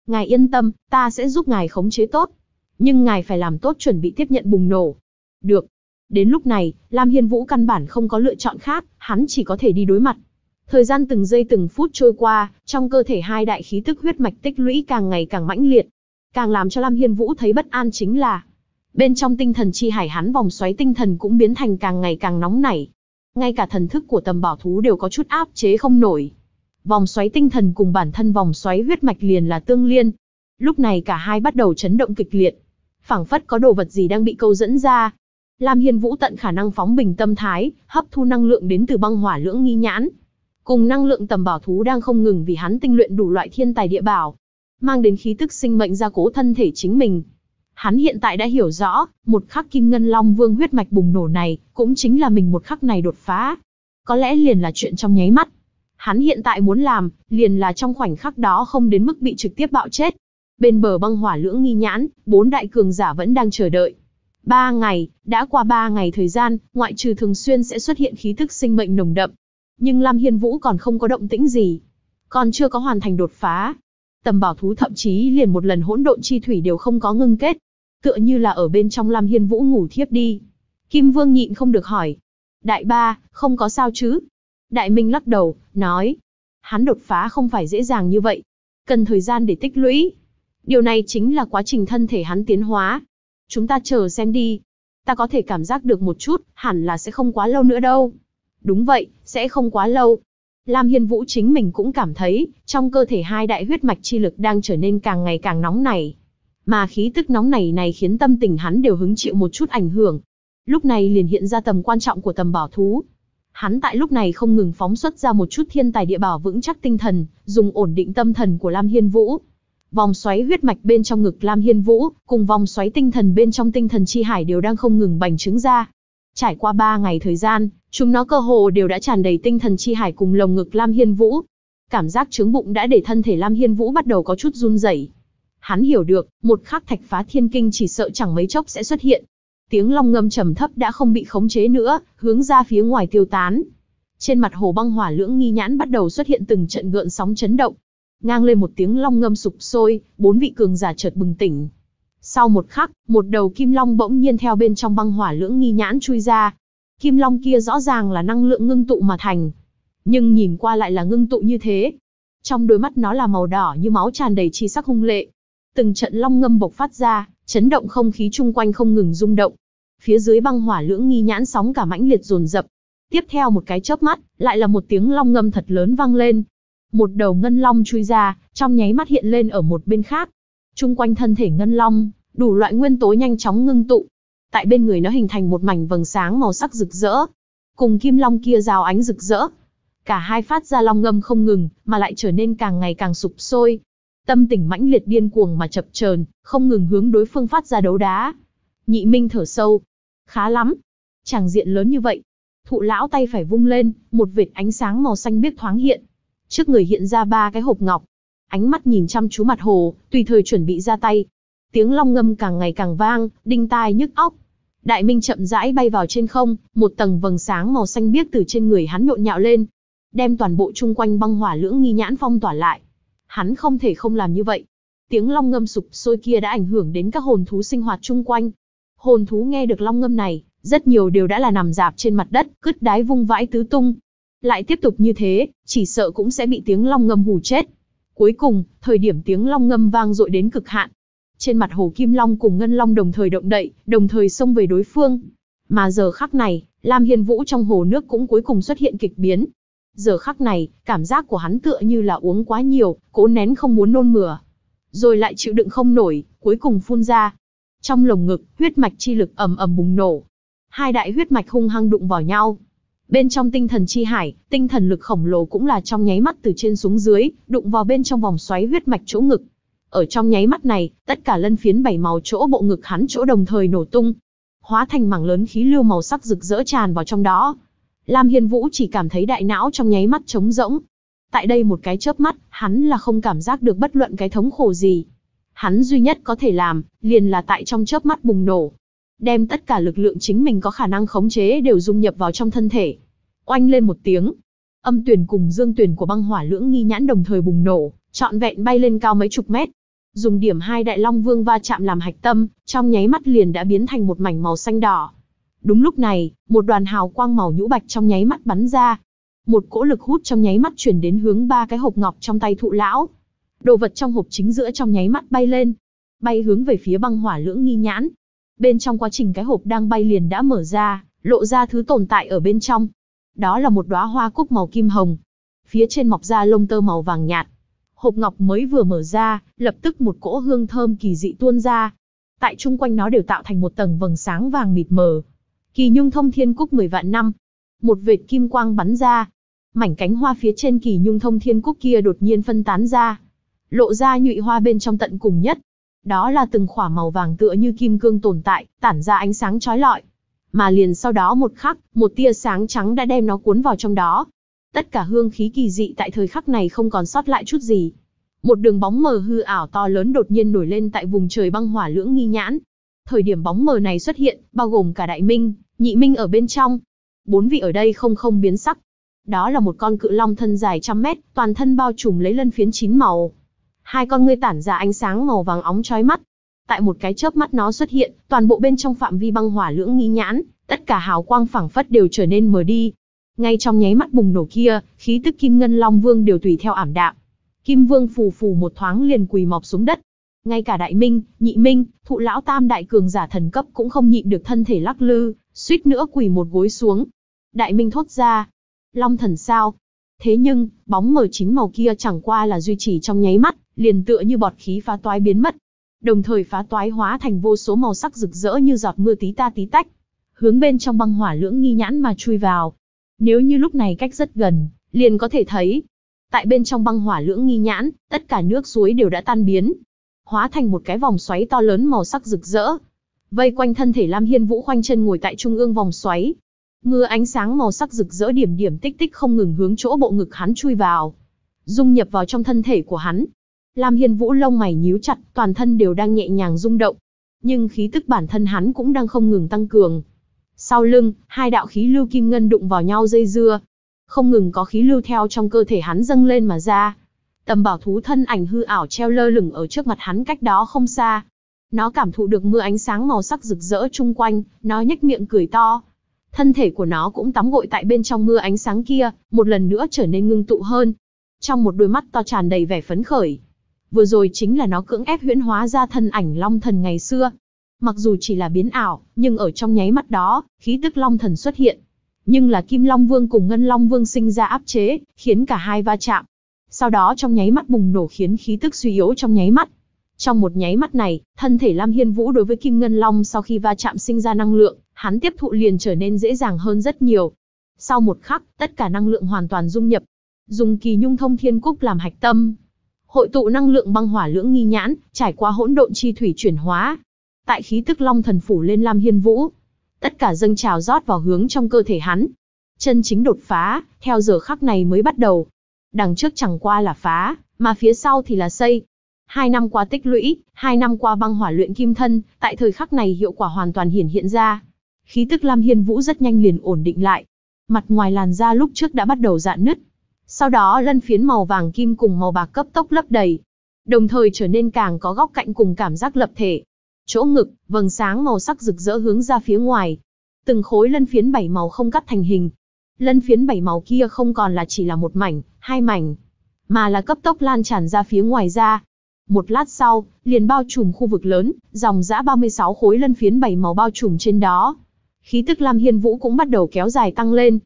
Ngài yên tâm, ta sẽ giúp ngài khống chế tốt. Nhưng ngài phải làm tốt chuẩn bị tiếp nhận bùng nổ. Được. Đến lúc này, Lam Hiên Vũ căn bản không có lựa chọn khác, hắn chỉ có thể đi đối mặt. Thời gian từng giây từng phút trôi qua, trong cơ thể hai đại khí tức huyết mạch tích lũy càng ngày càng mãnh liệt. Càng làm cho Lam Hiên Vũ thấy bất an chính là, bên trong tinh thần chi hải hắn vòng xoáy tinh thần cũng biến thành càng ngày càng nóng nảy. Ngay cả thần thức của Tầm Bảo Thú đều có chút áp chế không nổi. Vòng xoáy tinh thần cùng bản thân vòng xoáy huyết mạch liền là tương liên. Lúc này cả hai bắt đầu chấn động kịch liệt. Phảng phất có đồ vật gì đang bị câu dẫn ra. Lam Hiên Vũ tận khả năng phóng bình tâm thái, hấp thu năng lượng đến từ băng hỏa lưỡng nghi nhãn. Cùng năng lượng Tầm Bảo Thú đang không ngừng vì hắn tinh luyện đủ loại thiên tài địa bảo, mang đến khí tức sinh mệnh gia cố thân thể chính mình. Hắn hiện tại đã hiểu rõ, một khắc Kim Ngân Long Vương huyết mạch bùng nổ này, cũng chính là mình một khắc này đột phá. Có lẽ liền là chuyện trong nháy mắt. Hắn hiện tại muốn làm, liền là trong khoảnh khắc đó không đến mức bị trực tiếp bạo chết. Bên bờ băng hỏa lưỡng nghi nhãn, 4 đại cường giả vẫn đang chờ đợi. 3 ngày, đã qua 3 ngày thời gian, ngoại trừ thường xuyên sẽ xuất hiện khí tức sinh mệnh nồng đậm. Nhưng Lam Hiên Vũ còn không có động tĩnh gì. Còn chưa có hoàn thành đột phá. Tầm Bảo Thú thậm chí liền một lần hỗn độn chi thủy đều không có ngưng kết. Tựa như là ở bên trong Lam Hiên Vũ ngủ thiếp đi. Kim Vương nhịn không được hỏi. Đại ba, không có sao chứ? Đại Minh lắc đầu, nói. Hắn đột phá không phải dễ dàng như vậy. Cần thời gian để tích lũy. Điều này chính là quá trình thân thể hắn tiến hóa. Chúng ta chờ xem đi. Ta có thể cảm giác được một chút, hẳn là sẽ không quá lâu nữa đâu. Đúng vậy, sẽ không quá lâu. Lam Hiên Vũ chính mình cũng cảm thấy, trong cơ thể hai đại huyết mạch chi lực đang trở nên càng ngày càng nóng nảy. Mà khí tức nóng nảy này khiến tâm tình hắn đều hứng chịu một chút ảnh hưởng. Lúc này liền hiện ra tầm quan trọng của Tầm Bảo Thú. Hắn tại lúc này không ngừng phóng xuất ra một chút thiên tài địa bảo vững chắc tinh thần, dùng ổn định tâm thần của Lam Hiên Vũ. Vòng xoáy huyết mạch bên trong ngực Lam Hiên Vũ, cùng vòng xoáy tinh thần bên trong tinh thần chi hải đều đang không ngừng bành trướng ra. Trải qua 3 ngày thời gian, chúng nó cơ hồ đều đã tràn đầy tinh thần chi hải cùng lồng ngực Lam Hiên Vũ. Cảm giác trướng bụng đã để thân thể Lam Hiên Vũ bắt đầu có chút run rẩy. Hắn hiểu được, một khắc Thạch Phá Thiên Kinh chỉ sợ chẳng mấy chốc sẽ xuất hiện. Tiếng long ngâm trầm thấp đã không bị khống chế nữa, hướng ra phía ngoài tiêu tán. Trên mặt hồ băng hỏa lưỡng nghi nhãn bắt đầu xuất hiện từng trận gợn sóng chấn động. Ngang lên một tiếng long ngâm sục sôi, 4 vị cường giả chợt bừng tỉnh. Sau một khắc, một đầu kim long bỗng nhiên theo bên trong băng hỏa lưỡng nghi nhãn chui ra. Kim long kia rõ ràng là năng lượng ngưng tụ mà thành, nhưng nhìn qua lại là ngưng tụ như thế. Trong đôi mắt nó là màu đỏ như máu, tràn đầy chi sắc hung lệ. Từng trận long ngâm bộc phát ra, chấn động không khí chung quanh không ngừng rung động. Phía dưới băng hỏa lưỡng nghi nhãn sóng cả mãnh liệt dồn dập. Tiếp theo một cái chớp mắt, lại là một tiếng long ngâm thật lớn vang lên. Một đầu ngân long chui ra, trong nháy mắt hiện lên ở một bên khác. Chung quanh thân thể ngân long, đủ loại nguyên tố nhanh chóng ngưng tụ. Tại bên người nó hình thành một mảnh vầng sáng màu sắc rực rỡ. Cùng kim long kia rào ánh rực rỡ. Cả hai phát ra long ngâm không ngừng, mà lại trở nên càng ngày càng sục sôi. Tâm tình mãnh liệt điên cuồng mà chập chờn, không ngừng hướng đối phương phát ra đấu đá. Nhị Minh thở sâu. Khá lắm. Tràng diện lớn như vậy. Thụ lão tay phải vung lên, một vệt ánh sáng màu xanh biếc thoáng hiện. Trước người hiện ra 3 cái hộp ngọc. Ánh mắt nhìn chăm chú mặt hồ, tùy thời chuẩn bị ra tay. Tiếng long ngâm càng ngày càng vang, đinh tai nhức óc. Đại Minh chậm rãi bay vào trên không, một tầng vầng sáng màu xanh biếc từ trên người hắn nhộn nhạo lên, đem toàn bộ chung quanh băng hỏa lưỡng nghi nhãn phong tỏa lại. Hắn không thể không làm như vậy. Tiếng long ngâm sục sôi kia đã ảnh hưởng đến các hồn thú sinh hoạt chung quanh. Hồn thú nghe được long ngâm này, rất nhiều đều đã là nằm rạp trên mặt đất, cứt đái vung vãi tứ tung. Lại tiếp tục như thế, chỉ sợ cũng sẽ bị tiếng long ngâm hù chết. Cuối cùng, thời điểm tiếng long ngâm vang dội đến cực hạn. Trên mặt hồ Kim Long cùng Ngân Long đồng thời động đậy, đồng thời xông về đối phương. Mà giờ khắc này, Lam Hiên Vũ trong hồ nước cũng cuối cùng xuất hiện kịch biến. Giờ khắc này, cảm giác của hắn tựa như là uống quá nhiều, cố nén không muốn nôn mửa. Rồi lại chịu đựng không nổi, cuối cùng phun ra. Trong lồng ngực, huyết mạch chi lực ầm ầm bùng nổ. Hai đại huyết mạch hung hăng đụng vào nhau. Bên trong tinh thần chi hải, tinh thần lực khổng lồ cũng là trong nháy mắt từ trên xuống dưới, đụng vào bên trong vòng xoáy huyết mạch chỗ ngực. Ở trong nháy mắt này, tất cả lân phiến 7 màu chỗ bộ ngực hắn chỗ đồng thời nổ tung, hóa thành mảng lớn khí lưu màu sắc rực rỡ tràn vào trong đó. Lam Hiên Vũ chỉ cảm thấy đại não trong nháy mắt trống rỗng. Tại đây một cái chớp mắt, hắn là không cảm giác được bất luận cái thống khổ gì. Hắn duy nhất có thể làm, liền là tại trong chớp mắt bùng nổ. Đem tất cả lực lượng chính mình có khả năng khống chế đều dung nhập vào trong thân thể. Oanh lên một tiếng. Âm tuyển cùng dương tuyển của băng hỏa lưỡng nghi nhãn đồng thời bùng nổ, trọn vẹn bay lên cao mấy chục mét. Dùng điểm hai đại long vương va chạm làm hạch tâm, trong nháy mắt liền đã biến thành một mảnh màu xanh đỏ. Đúng lúc này, một đoàn hào quang màu nhũ bạch trong nháy mắt bắn ra. Một cỗ lực hút trong nháy mắt chuyển đến hướng ba cái hộp ngọc trong tay thụ lão. Đồ vật trong hộp chính giữa trong nháy mắt bay lên, bay hướng về phía băng hỏa lưỡng nghi nhãn. Bên trong quá trình cái hộp đang bay liền đã mở ra, lộ ra thứ tồn tại ở bên trong. Đó là một đóa hoa cúc màu kim hồng. Phía trên mọc ra lông tơ màu vàng nhạt. Hộp ngọc mới vừa mở ra, lập tức một cỗ hương thơm kỳ dị tuôn ra. Tại chung quanh nó đều tạo thành một tầng vầng sáng vàng mịt mờ. Kỳ nhung thông thiên cúc 10 vạn năm. Một vệt kim quang bắn ra. Mảnh cánh hoa phía trên kỳ nhung thông thiên cúc kia đột nhiên phân tán ra. Lộ ra nhụy hoa bên trong tận cùng nhất. Đó là từng khỏa màu vàng tựa như kim cương tồn tại, tản ra ánh sáng chói lọi. Mà liền sau đó một khắc, một tia sáng trắng đã đem nó cuốn vào trong đó. Tất cả hương khí kỳ dị tại thời khắc này không còn sót lại chút gì. Một đường bóng mờ hư ảo to lớn đột nhiên nổi lên tại vùng trời băng hỏa lưỡng nghi nhãn. Thời điểm bóng mờ này xuất hiện, bao gồm cả Đại Minh, Nhị Minh ở bên trong. 4 vị ở đây không biến sắc. Đó là một con cự long thân dài trăm mét, toàn thân bao trùm lấy lân phiến 9 màu. Hai con ngươi tản ra ánh sáng màu vàng óng chói mắt. Tại một cái chớp mắt nó xuất hiện, toàn bộ bên trong phạm vi băng hỏa lưỡng nghi nhãn, tất cả hào quang phảng phất đều trở nên mờ đi. Ngay trong nháy mắt bùng nổ kia, khí tức Kim Ngân Long Vương đều tùy theo ảm đạm. Kim Vương phù phù một thoáng liền quỳ mọp xuống đất. Ngay cả Đại Minh, Nhị Minh, Thụ lão tam đại cường giả thần cấp cũng không nhịn được thân thể lắc lư, suýt nữa quỳ một gối xuống. Đại Minh thốt ra, Long thần sao? Thế nhưng, bóng mờ 9 màu kia chẳng qua là duy trì trong nháy mắt, liền tựa như bọt khí phá toái biến mất. Đồng thời phá toái hóa thành vô số màu sắc rực rỡ như giọt mưa tí ta tí tách, hướng bên trong băng hỏa lưỡng nghi nhãn mà chui vào. Nếu như lúc này cách rất gần, liền có thể thấy, tại bên trong băng hỏa lưỡng nghi nhãn, tất cả nước suối đều đã tan biến, hóa thành một cái vòng xoáy to lớn màu sắc rực rỡ. Vây quanh thân thể Lam Hiên Vũ khoanh chân ngồi tại trung ương vòng xoáy. Mưa ánh sáng màu sắc rực rỡ điểm điểm tích tích không ngừng hướng chỗ bộ ngực hắn chui vào, dung nhập vào trong thân thể của hắn. Lam Hiên Vũ lông mày nhíu chặt, toàn thân đều đang nhẹ nhàng rung động, nhưng khí tức bản thân hắn cũng đang không ngừng tăng cường. Sau lưng, hai đạo khí lưu kim ngân đụng vào nhau dây dưa, không ngừng có khí lưu theo trong cơ thể hắn dâng lên mà ra. Tầm bảo thú thân ảnh hư ảo treo lơ lửng ở trước mặt hắn cách đó không xa. Nó cảm thụ được mưa ánh sáng màu sắc rực rỡ chung quanh, nó nhếch miệng cười to. Thân thể của nó cũng tắm gội tại bên trong mưa ánh sáng kia, một lần nữa trở nên ngưng tụ hơn. Trong một đôi mắt to tràn đầy vẻ phấn khởi. Vừa rồi chính là nó cưỡng ép huyễn hóa ra thân ảnh Long Thần ngày xưa. Mặc dù chỉ là biến ảo, nhưng ở trong nháy mắt đó, khí tức Long Thần xuất hiện. Nhưng là Kim Long Vương cùng Ngân Long Vương sinh ra áp chế, khiến cả hai va chạm. Sau đó trong nháy mắt bùng nổ khiến khí tức suy yếu trong nháy mắt. Trong một nháy mắt này, thân thể Lam Hiên Vũ đối với Kim Ngân Long sau khi va chạm sinh ra năng lượng, hắn tiếp thụ liền trở nên dễ dàng hơn rất nhiều. Sau một khắc, tất cả năng lượng hoàn toàn dung nhập. Dùng Kỳ Nhung Thông Thiên Cúc làm hạch tâm, hội tụ năng lượng băng hỏa lưỡng nghi nhãn, trải qua hỗn độn chi thủy chuyển hóa. Tại khí tức Long Thần phủ lên Lam Hiên Vũ, tất cả dâng trào rót vào hướng trong cơ thể hắn. Chân chính đột phá, theo giờ khắc này mới bắt đầu. Đằng trước chẳng qua là phá, mà phía sau thì là xây. 2 năm qua tích lũy, 2 năm qua băng hỏa luyện kim thân, tại thời khắc này hiệu quả hoàn toàn hiển hiện ra. Khí tức Lam Hiên Vũ rất nhanh liền ổn định lại. Mặt ngoài làn da lúc trước đã bắt đầu rạn nứt. Sau đó lân phiến màu vàng kim cùng màu bạc cấp tốc lấp đầy. Đồng thời trở nên càng có góc cạnh cùng cảm giác lập thể. Chỗ ngực, vầng sáng màu sắc rực rỡ hướng ra phía ngoài. Từng khối lân phiến 7 màu không cắt thành hình. Lân phiến 7 màu kia không còn là chỉ là một mảnh, 2 mảnh, mà là cấp tốc lan tràn ra phía ngoài ra. Một lát sau, liền bao trùm khu vực lớn, dòng dã 36 khối lân phiến 7 màu bao trùm trên đó. Khí tức Lam Hiên Vũ cũng bắt đầu kéo dài tăng lên.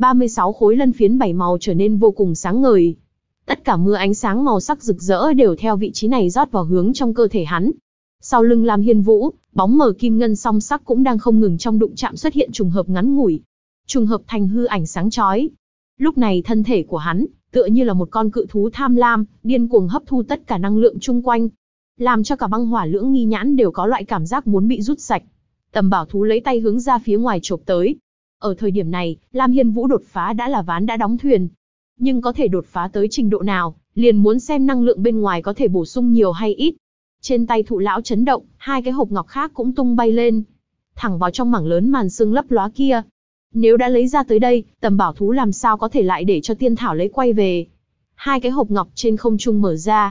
36 khối lân phiến 7 màu trở nên vô cùng sáng ngời. Tất cả mưa ánh sáng màu sắc rực rỡ đều theo vị trí này rót vào hướng trong cơ thể hắn. Sau lưng Lam Hiên Vũ, bóng mờ kim ngân song sắc cũng đang không ngừng trong đụng chạm xuất hiện trùng hợp ngắn ngủi, trùng hợp thành hư ảnh sáng chói. Lúc này thân thể của hắn, tựa như là một con cự thú tham lam, điên cuồng hấp thu tất cả năng lượng chung quanh, làm cho cả băng hỏa lưỡng nghi nhãn đều có loại cảm giác muốn bị rút sạch. Tầm bảo thú lấy tay hướng ra phía ngoài chộp tới. Ở thời điểm này, Lam Hiên Vũ đột phá đã là ván đã đóng thuyền. Nhưng có thể đột phá tới trình độ nào, liền muốn xem năng lượng bên ngoài có thể bổ sung nhiều hay ít. Trên tay Thụ lão chấn động, 2 cái hộp ngọc khác cũng tung bay lên, thẳng vào trong mảng lớn màn sương lấp lóa kia. Nếu đã lấy ra tới đây, tầm bảo thú làm sao có thể lại để cho tiên thảo lấy quay về. 2 cái hộp ngọc trên không trung mở ra.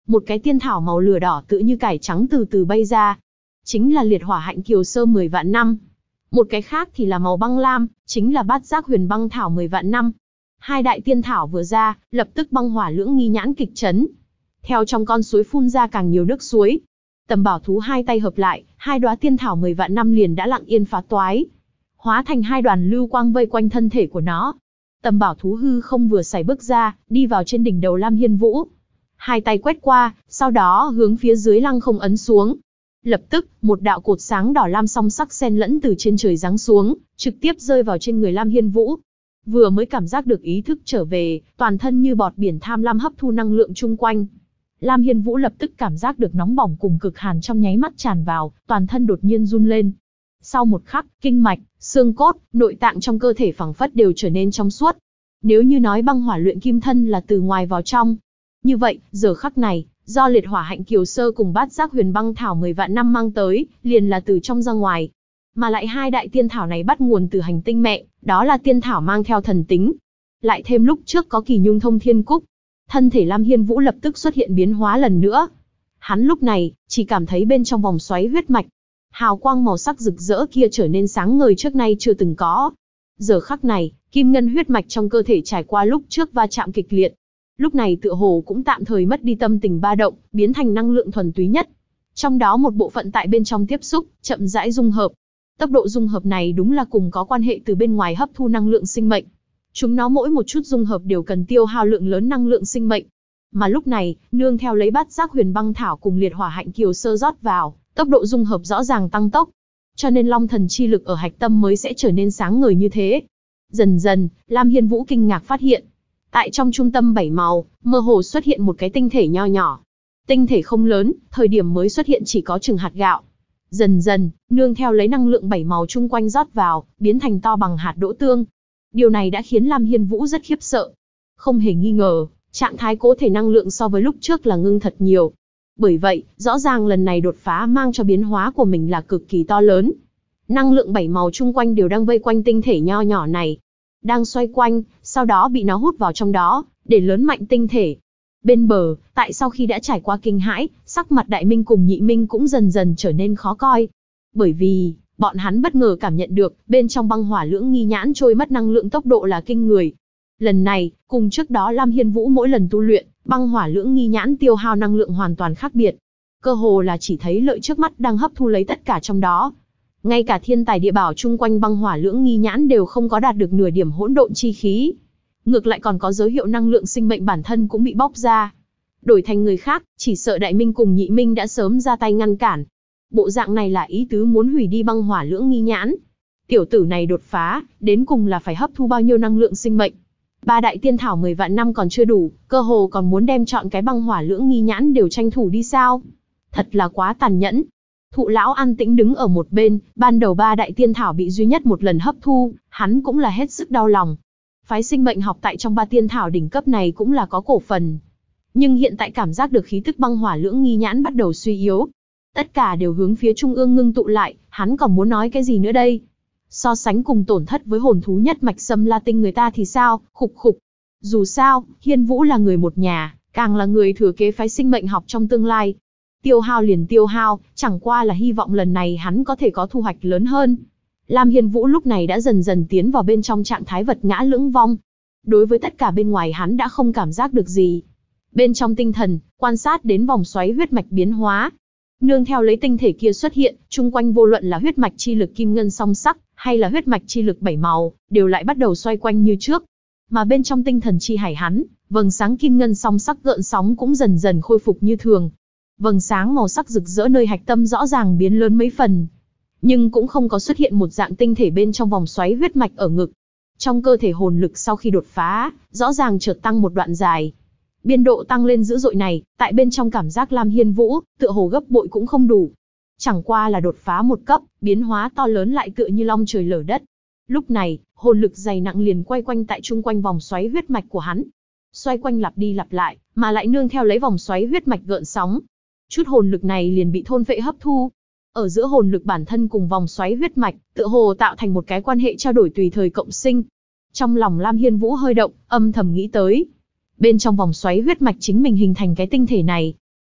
Một cái tiên thảo màu lửa đỏ tựa như cải trắng từ từ bay ra. Chính là liệt hỏa hạnh kiều sơ 10 vạn năm. Một cái khác thì là màu băng lam, chính là bát giác huyền băng thảo 10 vạn năm. Hai đại tiên thảo vừa ra, lập tức băng hỏa lưỡng nghi nhãn kịch chấn. Theo trong con suối phun ra càng nhiều nước suối. Tầm bảo thú hai tay hợp lại, hai đóa tiên thảo 10 vạn năm liền đã lặng yên phá toái. Hóa thành hai đoàn lưu quang vây quanh thân thể của nó. Tầm bảo thú hư không vừa xài bước ra, đi vào trên đỉnh đầu Lam Hiên Vũ. Hai tay quét qua, sau đó hướng phía dưới lăng không ấn xuống. Lập tức, một đạo cột sáng đỏ lam song sắc xen lẫn từ trên trời giáng xuống, trực tiếp rơi vào trên người Lam Hiên Vũ. Vừa mới cảm giác được ý thức trở về, toàn thân như bọt biển tham lam hấp thu năng lượng chung quanh. Lam Hiên Vũ lập tức cảm giác được nóng bỏng cùng cực hàn trong nháy mắt tràn vào, toàn thân đột nhiên run lên. Sau một khắc, kinh mạch, xương cốt, nội tạng trong cơ thể phảng phất đều trở nên trong suốt. Nếu như nói băng hỏa luyện kim thân là từ ngoài vào trong, như vậy, giờ khắc này, do liệt hỏa hạnh kiều sơ cùng bát giác huyền băng thảo 10 vạn năm mang tới, liền là từ trong ra ngoài. Mà lại hai đại tiên thảo này bắt nguồn từ hành tinh mẹ, đó là tiên thảo mang theo thần tính. Lại thêm lúc trước có kỳ nhung thông thiên cúc. Thân thể Lam Hiên Vũ lập tức xuất hiện biến hóa lần nữa. Hắn lúc này, chỉ cảm thấy bên trong vòng xoáy huyết mạch, hào quang màu sắc rực rỡ kia trở nên sáng ngời trước nay chưa từng có. Giờ khắc này, kim ngân huyết mạch trong cơ thể trải qua lúc trước va chạm kịch liệt. Lúc này tựa hồ cũng tạm thời mất đi tâm tình ba động, biến thành năng lượng thuần túy nhất. Trong đó một bộ phận tại bên trong tiếp xúc, chậm rãi dung hợp. Tốc độ dung hợp này đúng là cùng có quan hệ từ bên ngoài hấp thu năng lượng sinh mệnh. Chúng nó mỗi một chút dung hợp đều cần tiêu hao lượng lớn năng lượng sinh mệnh. Mà lúc này, nương theo lấy bát giác huyền băng thảo cùng liệt hỏa hạnh kiều sơ rót vào, tốc độ dung hợp rõ ràng tăng tốc. Cho nên long thần chi lực ở hạch tâm mới sẽ trở nên sáng ngời như thế. Dần dần, Lam Hiên Vũ kinh ngạc phát hiện. Tại trong trung tâm bảy màu, mơ hồ xuất hiện một cái tinh thể nho nhỏ. Tinh thể không lớn, thời điểm mới xuất hiện chỉ có chừng hạt gạo. Dần dần, nương theo lấy năng lượng bảy màu chung quanh rót vào, biến thành to bằng hạt đỗ tương. Điều này đã khiến Lam Hiên Vũ rất khiếp sợ. Không hề nghi ngờ, trạng thái cố thể năng lượng so với lúc trước là ngưng thật nhiều. Bởi vậy, rõ ràng lần này đột phá mang cho biến hóa của mình là cực kỳ to lớn. Năng lượng bảy màu chung quanh đều đang vây quanh tinh thể nho nhỏ này. Đang xoay quanh, sau đó bị nó hút vào trong đó, để lớn mạnh tinh thể. Bên bờ, tại sau khi đã trải qua kinh hãi, sắc mặt Đại Minh cùng Nhị Minh cũng dần dần trở nên khó coi. Bởi vì, bọn hắn bất ngờ cảm nhận được, bên trong băng hỏa lưỡng nghi nhãn trôi mất năng lượng tốc độ là kinh người. Lần này, cùng trước đó Lam Hiên Vũ mỗi lần tu luyện, băng hỏa lưỡng nghi nhãn tiêu hao năng lượng hoàn toàn khác biệt. Cơ hồ là chỉ thấy lợi trước mắt đang hấp thu lấy tất cả trong đó. Ngay cả thiên tài địa bảo chung quanh băng hỏa lưỡng nghi nhãn đều không có đạt được nửa điểm hỗn độn chi khí. Ngược lại còn có dấu hiệu năng lượng sinh mệnh bản thân cũng bị bóc ra. Đổi thành người khác, chỉ sợ Đại Minh cùng Nhị Minh đã sớm ra tay ngăn cản. Bộ dạng này là ý tứ muốn hủy đi băng hỏa lưỡng nghi nhãn. Tiểu tử này đột phá, đến cùng là phải hấp thu bao nhiêu năng lượng sinh mệnh. Ba đại tiên thảo 10 vạn năm còn chưa đủ, cơ hồ còn muốn đem chọn cái băng hỏa lưỡng nghi nhãn đều tranh thủ đi sao? Thật là quá tàn nhẫn. Thụ lão an tĩnh đứng ở một bên, ban đầu ba đại tiên thảo bị duy nhất một lần hấp thu, hắn cũng là hết sức đau lòng. Phái sinh mệnh học tại trong ba tiên thảo đỉnh cấp này cũng là có cổ phần. Nhưng hiện tại cảm giác được khí tức băng hỏa lưỡng nghi nhãn bắt đầu suy yếu. Tất cả đều hướng phía trung ương ngưng tụ lại, hắn còn muốn nói cái gì nữa đây? So sánh cùng tổn thất với hồn thú nhất mạch Sâm La Tinh người ta thì sao, khục khục. Dù sao, Hiên Vũ là người một nhà, càng là người thừa kế phái sinh mệnh học trong tương lai. Tiêu hao liền tiêu hao, chẳng qua là hy vọng lần này hắn có thể có thu hoạch lớn hơn. Lam Hiên Vũ lúc này đã dần dần tiến vào bên trong trạng thái vật ngã lưỡng vong. Đối với tất cả bên ngoài hắn đã không cảm giác được gì. Bên trong tinh thần, quan sát đến vòng xoáy huyết mạch biến hóa. Nương theo lấy tinh thể kia xuất hiện, chung quanh vô luận là huyết mạch chi lực kim ngân song sắc, hay là huyết mạch chi lực bảy màu, đều lại bắt đầu xoay quanh như trước. Mà bên trong tinh thần chi hải hắn, vầng sáng kim ngân song sắc gợn sóng cũng dần dần khôi phục như thường. Vầng sáng màu sắc rực rỡ nơi hạch tâm rõ ràng biến lớn mấy phần. Nhưng cũng không có xuất hiện một dạng tinh thể bên trong vòng xoáy huyết mạch ở ngực. Trong cơ thể hồn lực sau khi đột phá, rõ ràng chợt tăng một đoạn dài. Biên độ tăng lên dữ dội này, tại bên trong cảm giác Lam Hiên Vũ, tựa hồ gấp bội cũng không đủ. Chẳng qua là đột phá một cấp, biến hóa to lớn lại tựa như long trời lở đất. Lúc này, hồn lực dày nặng liền quay quanh tại chung quanh vòng xoáy huyết mạch của hắn. Xoay quanh lặp đi lặp lại, mà lại nương theo lấy vòng xoáy huyết mạch gợn sóng. Chút hồn lực này liền bị thôn phệ hấp thu. Ở giữa hồn lực bản thân cùng vòng xoáy huyết mạch, tựa hồ tạo thành một cái quan hệ trao đổi tùy thời cộng sinh. Trong lòng Lam Hiên Vũ hơi động, âm thầm nghĩ tới. Bên trong vòng xoáy huyết mạch chính mình hình thành cái tinh thể này.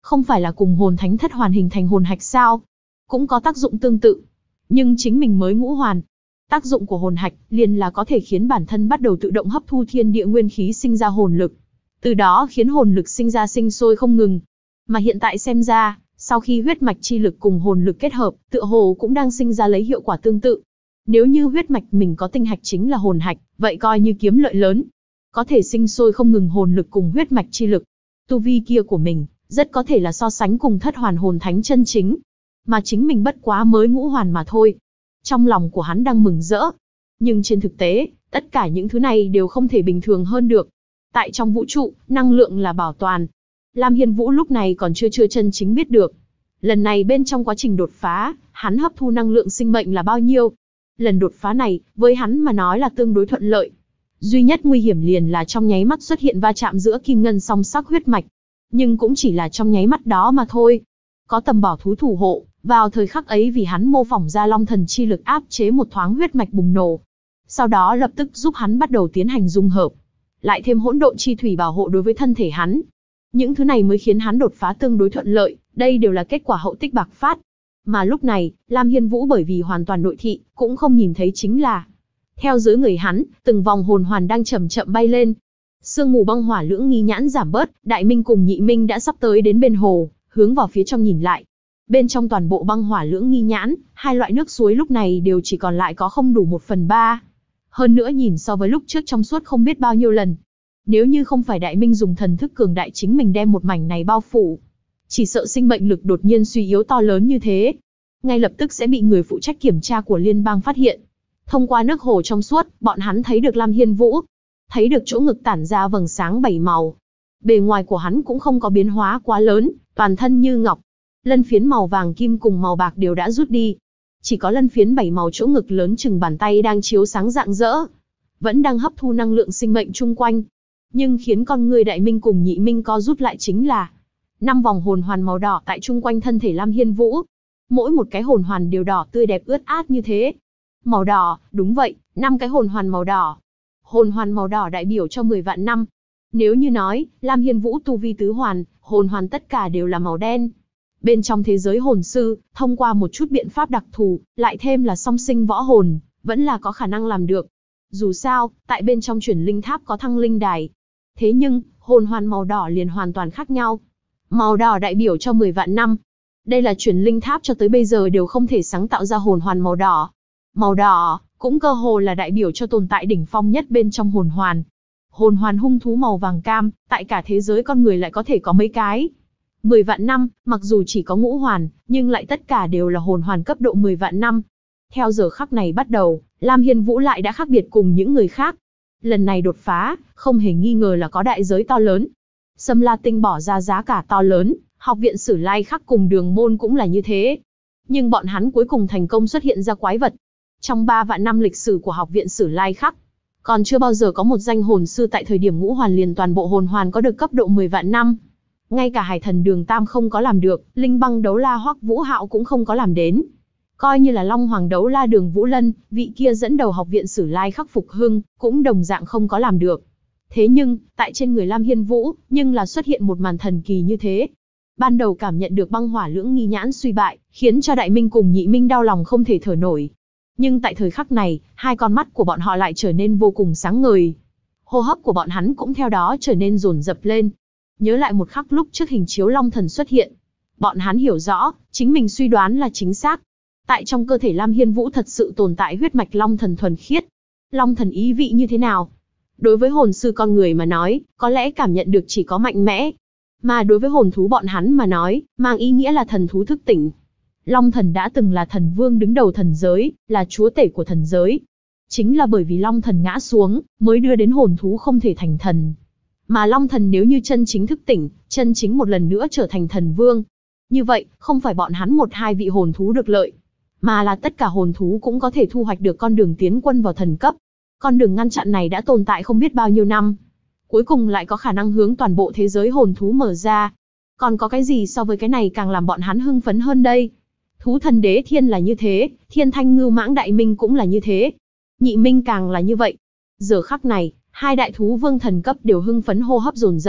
Không phải là cùng hồn thánh thất hoàn hình thành hồn hạch sao? Cũng có tác dụng tương tự. Nhưng chính mình mới ngũ hoàn. Tác dụng của hồn hạch liền là có thể khiến bản thân bắt đầu tự động hấp thu thiên địa nguyên khí sinh ra hồn lực. Từ đó khiến hồn lực sinh ra sinh sôi không ngừng. Mà hiện tại xem ra, sau khi huyết mạch chi lực cùng hồn lực kết hợp, tựa hồ cũng đang sinh ra lấy hiệu quả tương tự. Nếu như huyết mạch mình có tinh hạch chính là hồn hạch, vậy coi như kiếm lợi lớn. Có thể sinh sôi không ngừng hồn lực cùng huyết mạch chi lực. Tu vi kia của mình, rất có thể là so sánh cùng thất hoàn hồn thánh chân chính. Mà chính mình bất quá mới ngũ hoàn mà thôi. Trong lòng của hắn đang mừng rỡ. Nhưng trên thực tế, tất cả những thứ này đều không thể bình thường hơn được. Tại trong vũ trụ, năng lượng là bảo toàn. Lam Hiên Vũ lúc này còn chưa chân chính biết được. Lần này bên trong quá trình đột phá, hắn hấp thu năng lượng sinh mệnh là bao nhiêu. Lần đột phá này, với hắn mà nói là tương đối thuận lợi. Duy nhất nguy hiểm liền là trong nháy mắt xuất hiện va chạm giữa kim ngân song sắc huyết mạch. Nhưng cũng chỉ là trong nháy mắt đó mà thôi. Có tầm bảo thú thủ hộ, vào thời khắc ấy vì hắn mô phỏng ra long thần chi lực áp chế một thoáng huyết mạch bùng nổ. Sau đó lập tức giúp hắn bắt đầu tiến hành dung hợp. Lại thêm hỗn độn chi thủy bảo hộ đối với thân thể hắn. Những thứ này mới khiến hắn đột phá tương đối thuận lợi, đây đều là kết quả hậu tích bạc phát. Mà lúc này, Lam Hiên Vũ bởi vì hoàn toàn nội thị, cũng không nhìn thấy chính là. Theo dưới người hắn, từng vòng hồn hoàn đang chậm chậm bay lên. Sương mù băng hỏa lưỡng nghi nhãn giảm bớt, Đại Minh cùng Nhị Minh đã sắp tới đến bên hồ, hướng vào phía trong nhìn lại. Bên trong toàn bộ băng hỏa lưỡng nghi nhãn, hai loại nước suối lúc này đều chỉ còn lại có không đủ 1/3. Hơn nữa nhìn so với lúc trước trong suốt không biết bao nhiêu lần. Nếu như không phải Đại Minh dùng thần thức cường đại chính mình đem một mảnh này bao phủ, chỉ sợ sinh mệnh lực đột nhiên suy yếu to lớn như thế, ngay lập tức sẽ bị người phụ trách kiểm tra của liên bang phát hiện. Thông qua nước hồ trong suốt, bọn hắn thấy được Lam Hiên Vũ, thấy được chỗ ngực tản ra vầng sáng 7 màu. Bề ngoài của hắn cũng không có biến hóa quá lớn, toàn thân như ngọc. Lân phiến màu vàng kim cùng màu bạc đều đã rút đi. Chỉ có lân phiến 7 màu chỗ ngực lớn chừng bàn tay đang chiếu sáng rạng rỡ, vẫn đang hấp thu năng lượng sinh mệnh chung quanh. Nhưng khiến con người Đại Minh cùng Nhị Minh co rút lại chính là 5 vòng hồn hoàn màu đỏ tại chung quanh thân thể Lam Hiên Vũ. Mỗi một cái hồn hoàn đều đỏ tươi đẹp ướt át như thế. Màu đỏ, đúng vậy, 5 cái hồn hoàn màu đỏ. Hồn hoàn màu đỏ đại biểu cho 10 vạn năm. Nếu như nói, Lam Hiên Vũ tu vi tứ hoàn, hồn hoàn tất cả đều là màu đen. Bên trong thế giới hồn sư, thông qua một chút biện pháp đặc thù, lại thêm là song sinh võ hồn, vẫn là có khả năng làm được. Dù sao, tại bên trong chuyển linh tháp có thăng linh đài. Thế nhưng, hồn hoàn màu đỏ liền hoàn toàn khác nhau. Màu đỏ đại biểu cho 10 vạn năm. Đây là chuyển linh tháp cho tới bây giờ đều không thể sáng tạo ra hồn hoàn màu đỏ. Màu đỏ, cũng cơ hồ là đại biểu cho tồn tại đỉnh phong nhất bên trong hồn hoàn. Hồn hoàn hung thú màu vàng cam, tại cả thế giới con người lại có thể có mấy cái. 10 vạn năm, mặc dù chỉ có ngũ hoàn, nhưng lại tất cả đều là hồn hoàn cấp độ 10 vạn năm. Theo giờ khắc này bắt đầu, Lam Hiên Vũ lại đã khác biệt cùng những người khác. Lần này đột phá, không hề nghi ngờ là có đại giới to lớn. Sâm La Tinh bỏ ra giá cả to lớn, Học viện Sử Lai Khắc cùng Đường Môn cũng là như thế. Nhưng bọn hắn cuối cùng thành công xuất hiện ra quái vật. Trong 3 vạn năm lịch sử của Học viện Sử Lai Khắc, còn chưa bao giờ có một danh hồn sư tại thời điểm ngũ hoàn liền toàn bộ hồn hoàn có được cấp độ 10 vạn năm. Ngay cả Hải Thần Đường Tam không có làm được, Linh Băng Đấu La Hoắc Vũ Hạo cũng không có làm đến. Coi như là Long Hoàng Đấu La Đường Vũ Lân, vị kia dẫn đầu Học viện Sử Lai Khắc Phục Hưng, cũng đồng dạng không có làm được. Thế nhưng, tại trên người Lam Hiên Vũ, nhưng là xuất hiện một màn thần kỳ như thế. Ban đầu cảm nhận được băng hỏa lưỡng nghi nhãn suy bại, khiến cho Đại Minh cùng Nhị Minh đau lòng không thể thở nổi. Nhưng tại thời khắc này, hai con mắt của bọn họ lại trở nên vô cùng sáng ngời. Hô hấp của bọn hắn cũng theo đó trở nên dồn dập lên. Nhớ lại một khắc lúc trước hình chiếu Long Thần xuất hiện. Bọn hắn hiểu rõ, chính mình suy đoán là chính xác. Tại trong cơ thể Lam Hiên Vũ thật sự tồn tại huyết mạch Long Thần thuần khiết. Long Thần ý vị như thế nào? Đối với hồn sư con người mà nói, có lẽ cảm nhận được chỉ có mạnh mẽ. Mà đối với hồn thú bọn hắn mà nói, mang ý nghĩa là thần thú thức tỉnh. Long Thần đã từng là thần vương đứng đầu thần giới, là chúa tể của thần giới. Chính là bởi vì Long Thần ngã xuống, mới đưa đến hồn thú không thể thành thần. Mà Long Thần nếu như chân chính thức tỉnh, chân chính một lần nữa trở thành thần vương. Như vậy, không phải bọn hắn một hai vị hồn thú được lợi, mà là tất cả hồn thú cũng có thể thu hoạch được con đường tiến quân vào thần cấp. Con đường ngăn chặn này đã tồn tại không biết bao nhiêu năm. Cuối cùng lại có khả năng hướng toàn bộ thế giới hồn thú mở ra. Còn có cái gì so với cái này càng làm bọn hắn hưng phấn hơn đây? Thú thần đế thiên là như thế, Thiên Thanh Ngưu Mãng Đại Minh cũng là như thế. Nhị Minh càng là như vậy. Giờ khắc này, hai đại thú vương thần cấp đều hưng phấn hô hấp dồn dập.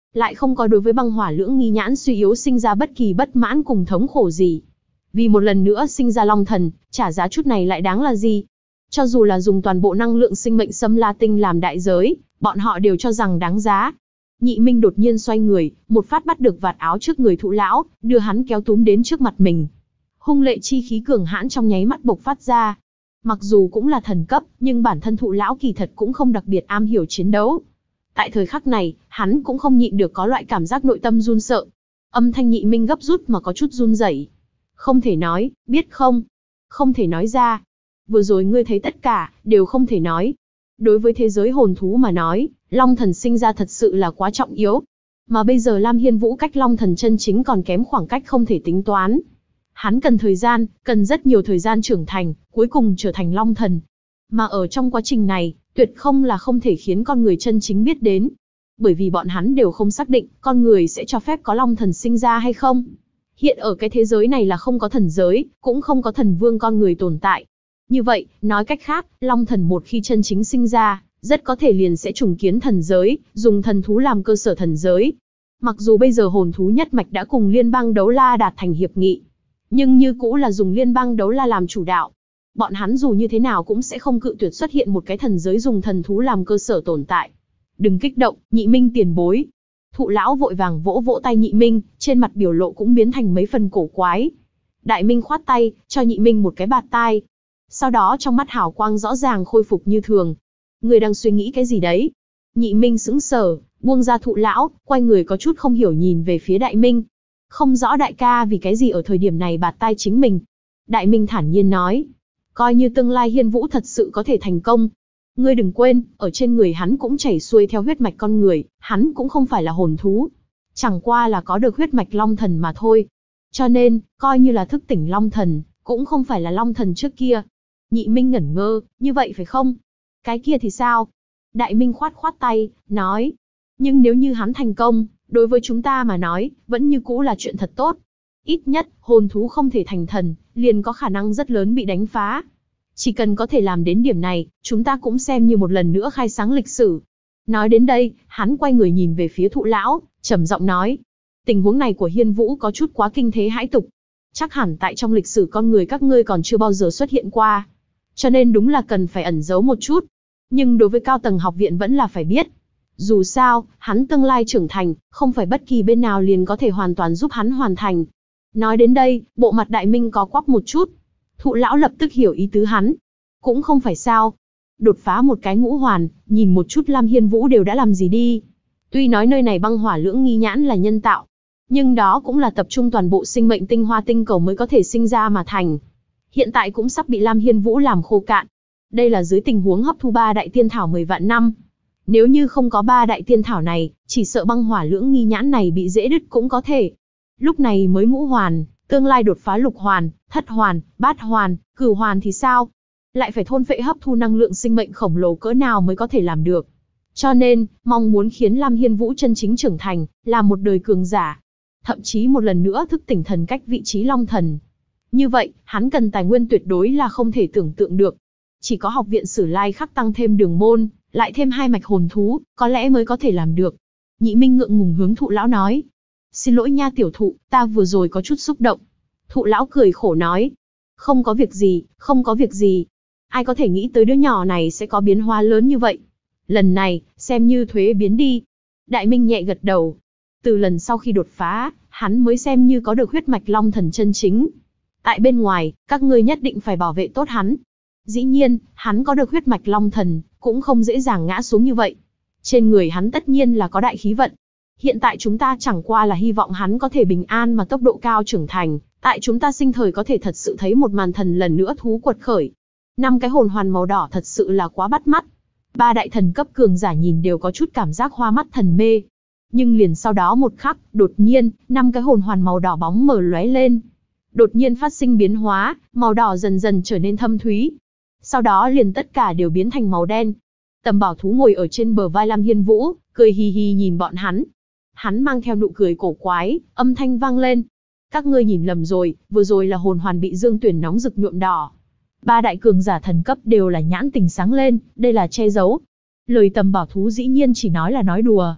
lại không có đối với băng hỏa lưỡng nghi nhãn suy yếu sinh ra bất kỳ bất mãn cùng thống khổ gì. Vì một lần nữa sinh ra long thần, trả giá chút này lại đáng là gì? Cho dù là dùng toàn bộ năng lượng sinh mệnh Sâm La Tinh làm đại giới, bọn họ đều cho rằng đáng giá. Nhị Minh đột nhiên xoay người, một phát bắt được vạt áo trước người Thụ lão, đưa hắn kéo túm đến trước mặt mình. Hung lệ chi khí cường hãn trong nháy mắt bộc phát ra. Mặc dù cũng là thần cấp, nhưng bản thân Thụ lão kỳ thật cũng không đặc biệt am hiểu chiến đấu. Tại thời khắc này, hắn cũng không nhịn được có loại cảm giác nội tâm run sợ. Âm thanh Nhị Minh gấp rút mà có chút run rẩy. Không thể nói, biết không? Không thể nói ra. Vừa rồi ngươi thấy tất cả, đều không thể nói. Đối với thế giới hồn thú mà nói, Long Thần sinh ra thật sự là quá trọng yếu. Mà bây giờ Lam Hiên Vũ cách Long Thần chân chính còn kém khoảng cách không thể tính toán. Hắn cần thời gian, cần rất nhiều thời gian trưởng thành, cuối cùng trở thành Long Thần. Mà ở trong quá trình này, tuyệt không là không thể khiến con người chân chính biết đến. Bởi vì bọn hắn đều không xác định, con người sẽ cho phép có Long Thần sinh ra hay không. Hiện ở cái thế giới này là không có thần giới, cũng không có thần vương con người tồn tại. Như vậy, nói cách khác, Long Thần một khi chân chính sinh ra, rất có thể liền sẽ trùng kiến thần giới, dùng thần thú làm cơ sở thần giới. Mặc dù bây giờ hồn thú nhất mạch đã cùng liên bang đấu la đạt thành hiệp nghị, nhưng như cũ là dùng liên bang đấu la làm chủ đạo. Bọn hắn dù như thế nào cũng sẽ không cự tuyệt xuất hiện một cái thần giới dùng thần thú làm cơ sở tồn tại. Đừng kích động, Nhị Minh tiền bối. Thụ lão vội vàng vỗ vỗ tay Nhị Minh, trên mặt biểu lộ cũng biến thành mấy phần cổ quái. Đại Minh khoát tay, cho Nhị Minh một cái bạt tai. Sau đó trong mắt hào quang rõ ràng khôi phục như thường. Người đang suy nghĩ cái gì đấy? Nhị Minh sững sờ, buông ra Thụ lão, quay người có chút không hiểu nhìn về phía Đại Minh. Không rõ đại ca vì cái gì ở thời điểm này bạt tai chính mình. Đại Minh thản nhiên nói. Coi như tương lai Hiên Vũ thật sự có thể thành công. Ngươi đừng quên, ở trên người hắn cũng chảy xuôi theo huyết mạch con người, hắn cũng không phải là hồn thú. Chẳng qua là có được huyết mạch Long Thần mà thôi. Cho nên, coi như là thức tỉnh Long Thần, cũng không phải là Long Thần trước kia. Nhị Minh ngẩn ngơ, như vậy phải không? Cái kia thì sao? Đại Minh khoát khoát tay, nói. Nhưng nếu như hắn thành công, đối với chúng ta mà nói, vẫn như cũ là chuyện thật tốt. Ít nhất, hồn thú không thể thành thần, liền có khả năng rất lớn bị đánh phá. Chỉ cần có thể làm đến điểm này, chúng ta cũng xem như một lần nữa khai sáng lịch sử. Nói đến đây, hắn quay người nhìn về phía Thụ lão, trầm giọng nói. Tình huống này của Hiên Vũ có chút quá kinh thế hãi tục. Chắc hẳn tại trong lịch sử con người các ngươi còn chưa bao giờ xuất hiện qua. Cho nên đúng là cần phải ẩn giấu một chút. Nhưng đối với cao tầng học viện vẫn là phải biết. Dù sao, hắn tương lai trưởng thành, không phải bất kỳ bên nào liền có thể hoàn toàn giúp hắn hoàn thành. Nói đến đây, bộ mặt Đại Minh có quắp một chút. Thụ lão lập tức hiểu ý tứ hắn. Cũng không phải sao. Đột phá một cái ngũ hoàn, nhìn một chút Lam Hiên Vũ đều đã làm gì đi. Tuy nói nơi này băng hỏa lưỡng nghi nhãn là nhân tạo, nhưng đó cũng là tập trung toàn bộ sinh mệnh tinh hoa tinh cầu mới có thể sinh ra mà thành. Hiện tại cũng sắp bị Lam Hiên Vũ làm khô cạn. Đây là dưới tình huống hấp thu 3 đại tiên thảo 10 vạn năm. Nếu như không có 3 đại tiên thảo này, chỉ sợ băng hỏa lưỡng nghi nhãn này bị dễ đứt cũng có thể. Lúc này mới ngũ hoàn, tương lai đột phá lục hoàn, thất hoàn, bát hoàn, cửu hoàn thì sao? Lại phải thôn phệ hấp thu năng lượng sinh mệnh khổng lồ cỡ nào mới có thể làm được. Cho nên, mong muốn khiến Lam Hiên Vũ chân chính trưởng thành, là một đời cường giả. Thậm chí một lần nữa thức tỉnh thần cách vị trí Long Thần. Như vậy, hắn cần tài nguyên tuyệt đối là không thể tưởng tượng được. Chỉ có học viện Sử Lai Khắc tăng thêm đường môn, lại thêm 2 mạch hồn thú, có lẽ mới có thể làm được. Nhị Minh ngượng ngùng hướng Thụ lão nói. Xin lỗi nha tiểu Thụ, ta vừa rồi có chút xúc động. Thụ lão cười khổ nói. Không có việc gì, không có việc gì. Ai có thể nghĩ tới đứa nhỏ này sẽ có biến hóa lớn như vậy. Lần này, xem như thuế biến đi. Đại Minh nhẹ gật đầu. Từ lần sau khi đột phá, hắn mới xem như có được huyết mạch Long Thần chân chính. Tại bên ngoài, các ngươi nhất định phải bảo vệ tốt hắn. Dĩ nhiên, hắn có được huyết mạch Long Thần, cũng không dễ dàng ngã xuống như vậy. Trên người hắn tất nhiên là có đại khí vận. Hiện tại chúng ta chẳng qua là hy vọng hắn có thể bình an mà tốc độ cao trưởng thành. Tại chúng ta sinh thời có thể thật sự thấy một màn thần lần nữa thú quật khởi. 5 cái hồn hoàn màu đỏ thật sự là quá bắt mắt. 3 đại thần cấp cường giả nhìn đều có chút cảm giác hoa mắt thần mê. Nhưng liền sau đó một khắc, đột nhiên, 5 cái hồn hoàn màu đỏ bóng mờ lóe lên. Đột nhiên phát sinh biến hóa, màu đỏ dần dần trở nên thâm thúy. Sau đó liền tất cả đều biến thành màu đen. Tầm Bảo Thú ngồi ở trên bờ vai Lam Hiên Vũ, cười hì hì nhìn bọn hắn. Hắn mang theo nụ cười cổ quái, âm thanh vang lên. Các ngươi nhìn lầm rồi, vừa rồi là hồn hoàn bị Dương Tuyển nóng rực nhuộm đỏ. 3 đại cường giả thần cấp đều là nhãn tình sáng lên, đây là che giấu. Lời Tầm Bảo Thú dĩ nhiên chỉ nói là nói đùa.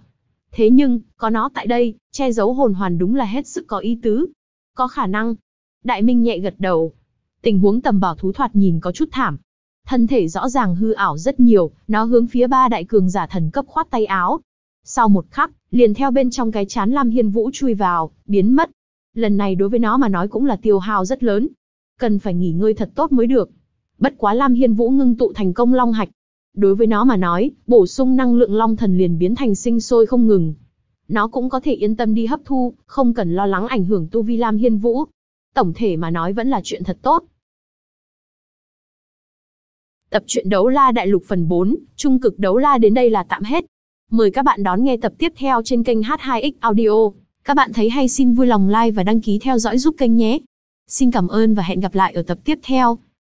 Thế nhưng, có nó tại đây, che giấu hồn hoàn đúng là hết sức có ý tứ. Có khả năng. Đại Minh nhẹ gật đầu. Tình huống Tầm Bảo thú thoạt nhìn có chút thảm. Thân thể rõ ràng hư ảo rất nhiều, nó hướng phía 3 đại cường giả thần cấp khoát tay áo. Sau một khắc, liền theo bên trong cái chán Lam Hiên Vũ chui vào, biến mất. Lần này đối với nó mà nói cũng là tiêu hao rất lớn. Cần phải nghỉ ngơi thật tốt mới được. Bất quá Lam Hiên Vũ ngưng tụ thành công long hạch. Đối với nó mà nói, bổ sung năng lượng long thần liền biến thành sinh sôi không ngừng. Nó cũng có thể yên tâm đi hấp thu, không cần lo lắng ảnh hưởng tu vi Lam Hiên Vũ. Tổng thể mà nói vẫn là chuyện thật tốt. Tập truyện Đấu La Đại Lục phần 4, Trung cực Đấu La đến đây là tạm hết. Mời các bạn đón nghe tập tiếp theo trên kênh H2X Audio. Các bạn thấy hay xin vui lòng like và đăng ký theo dõi giúp kênh nhé. Xin cảm ơn và hẹn gặp lại ở tập tiếp theo.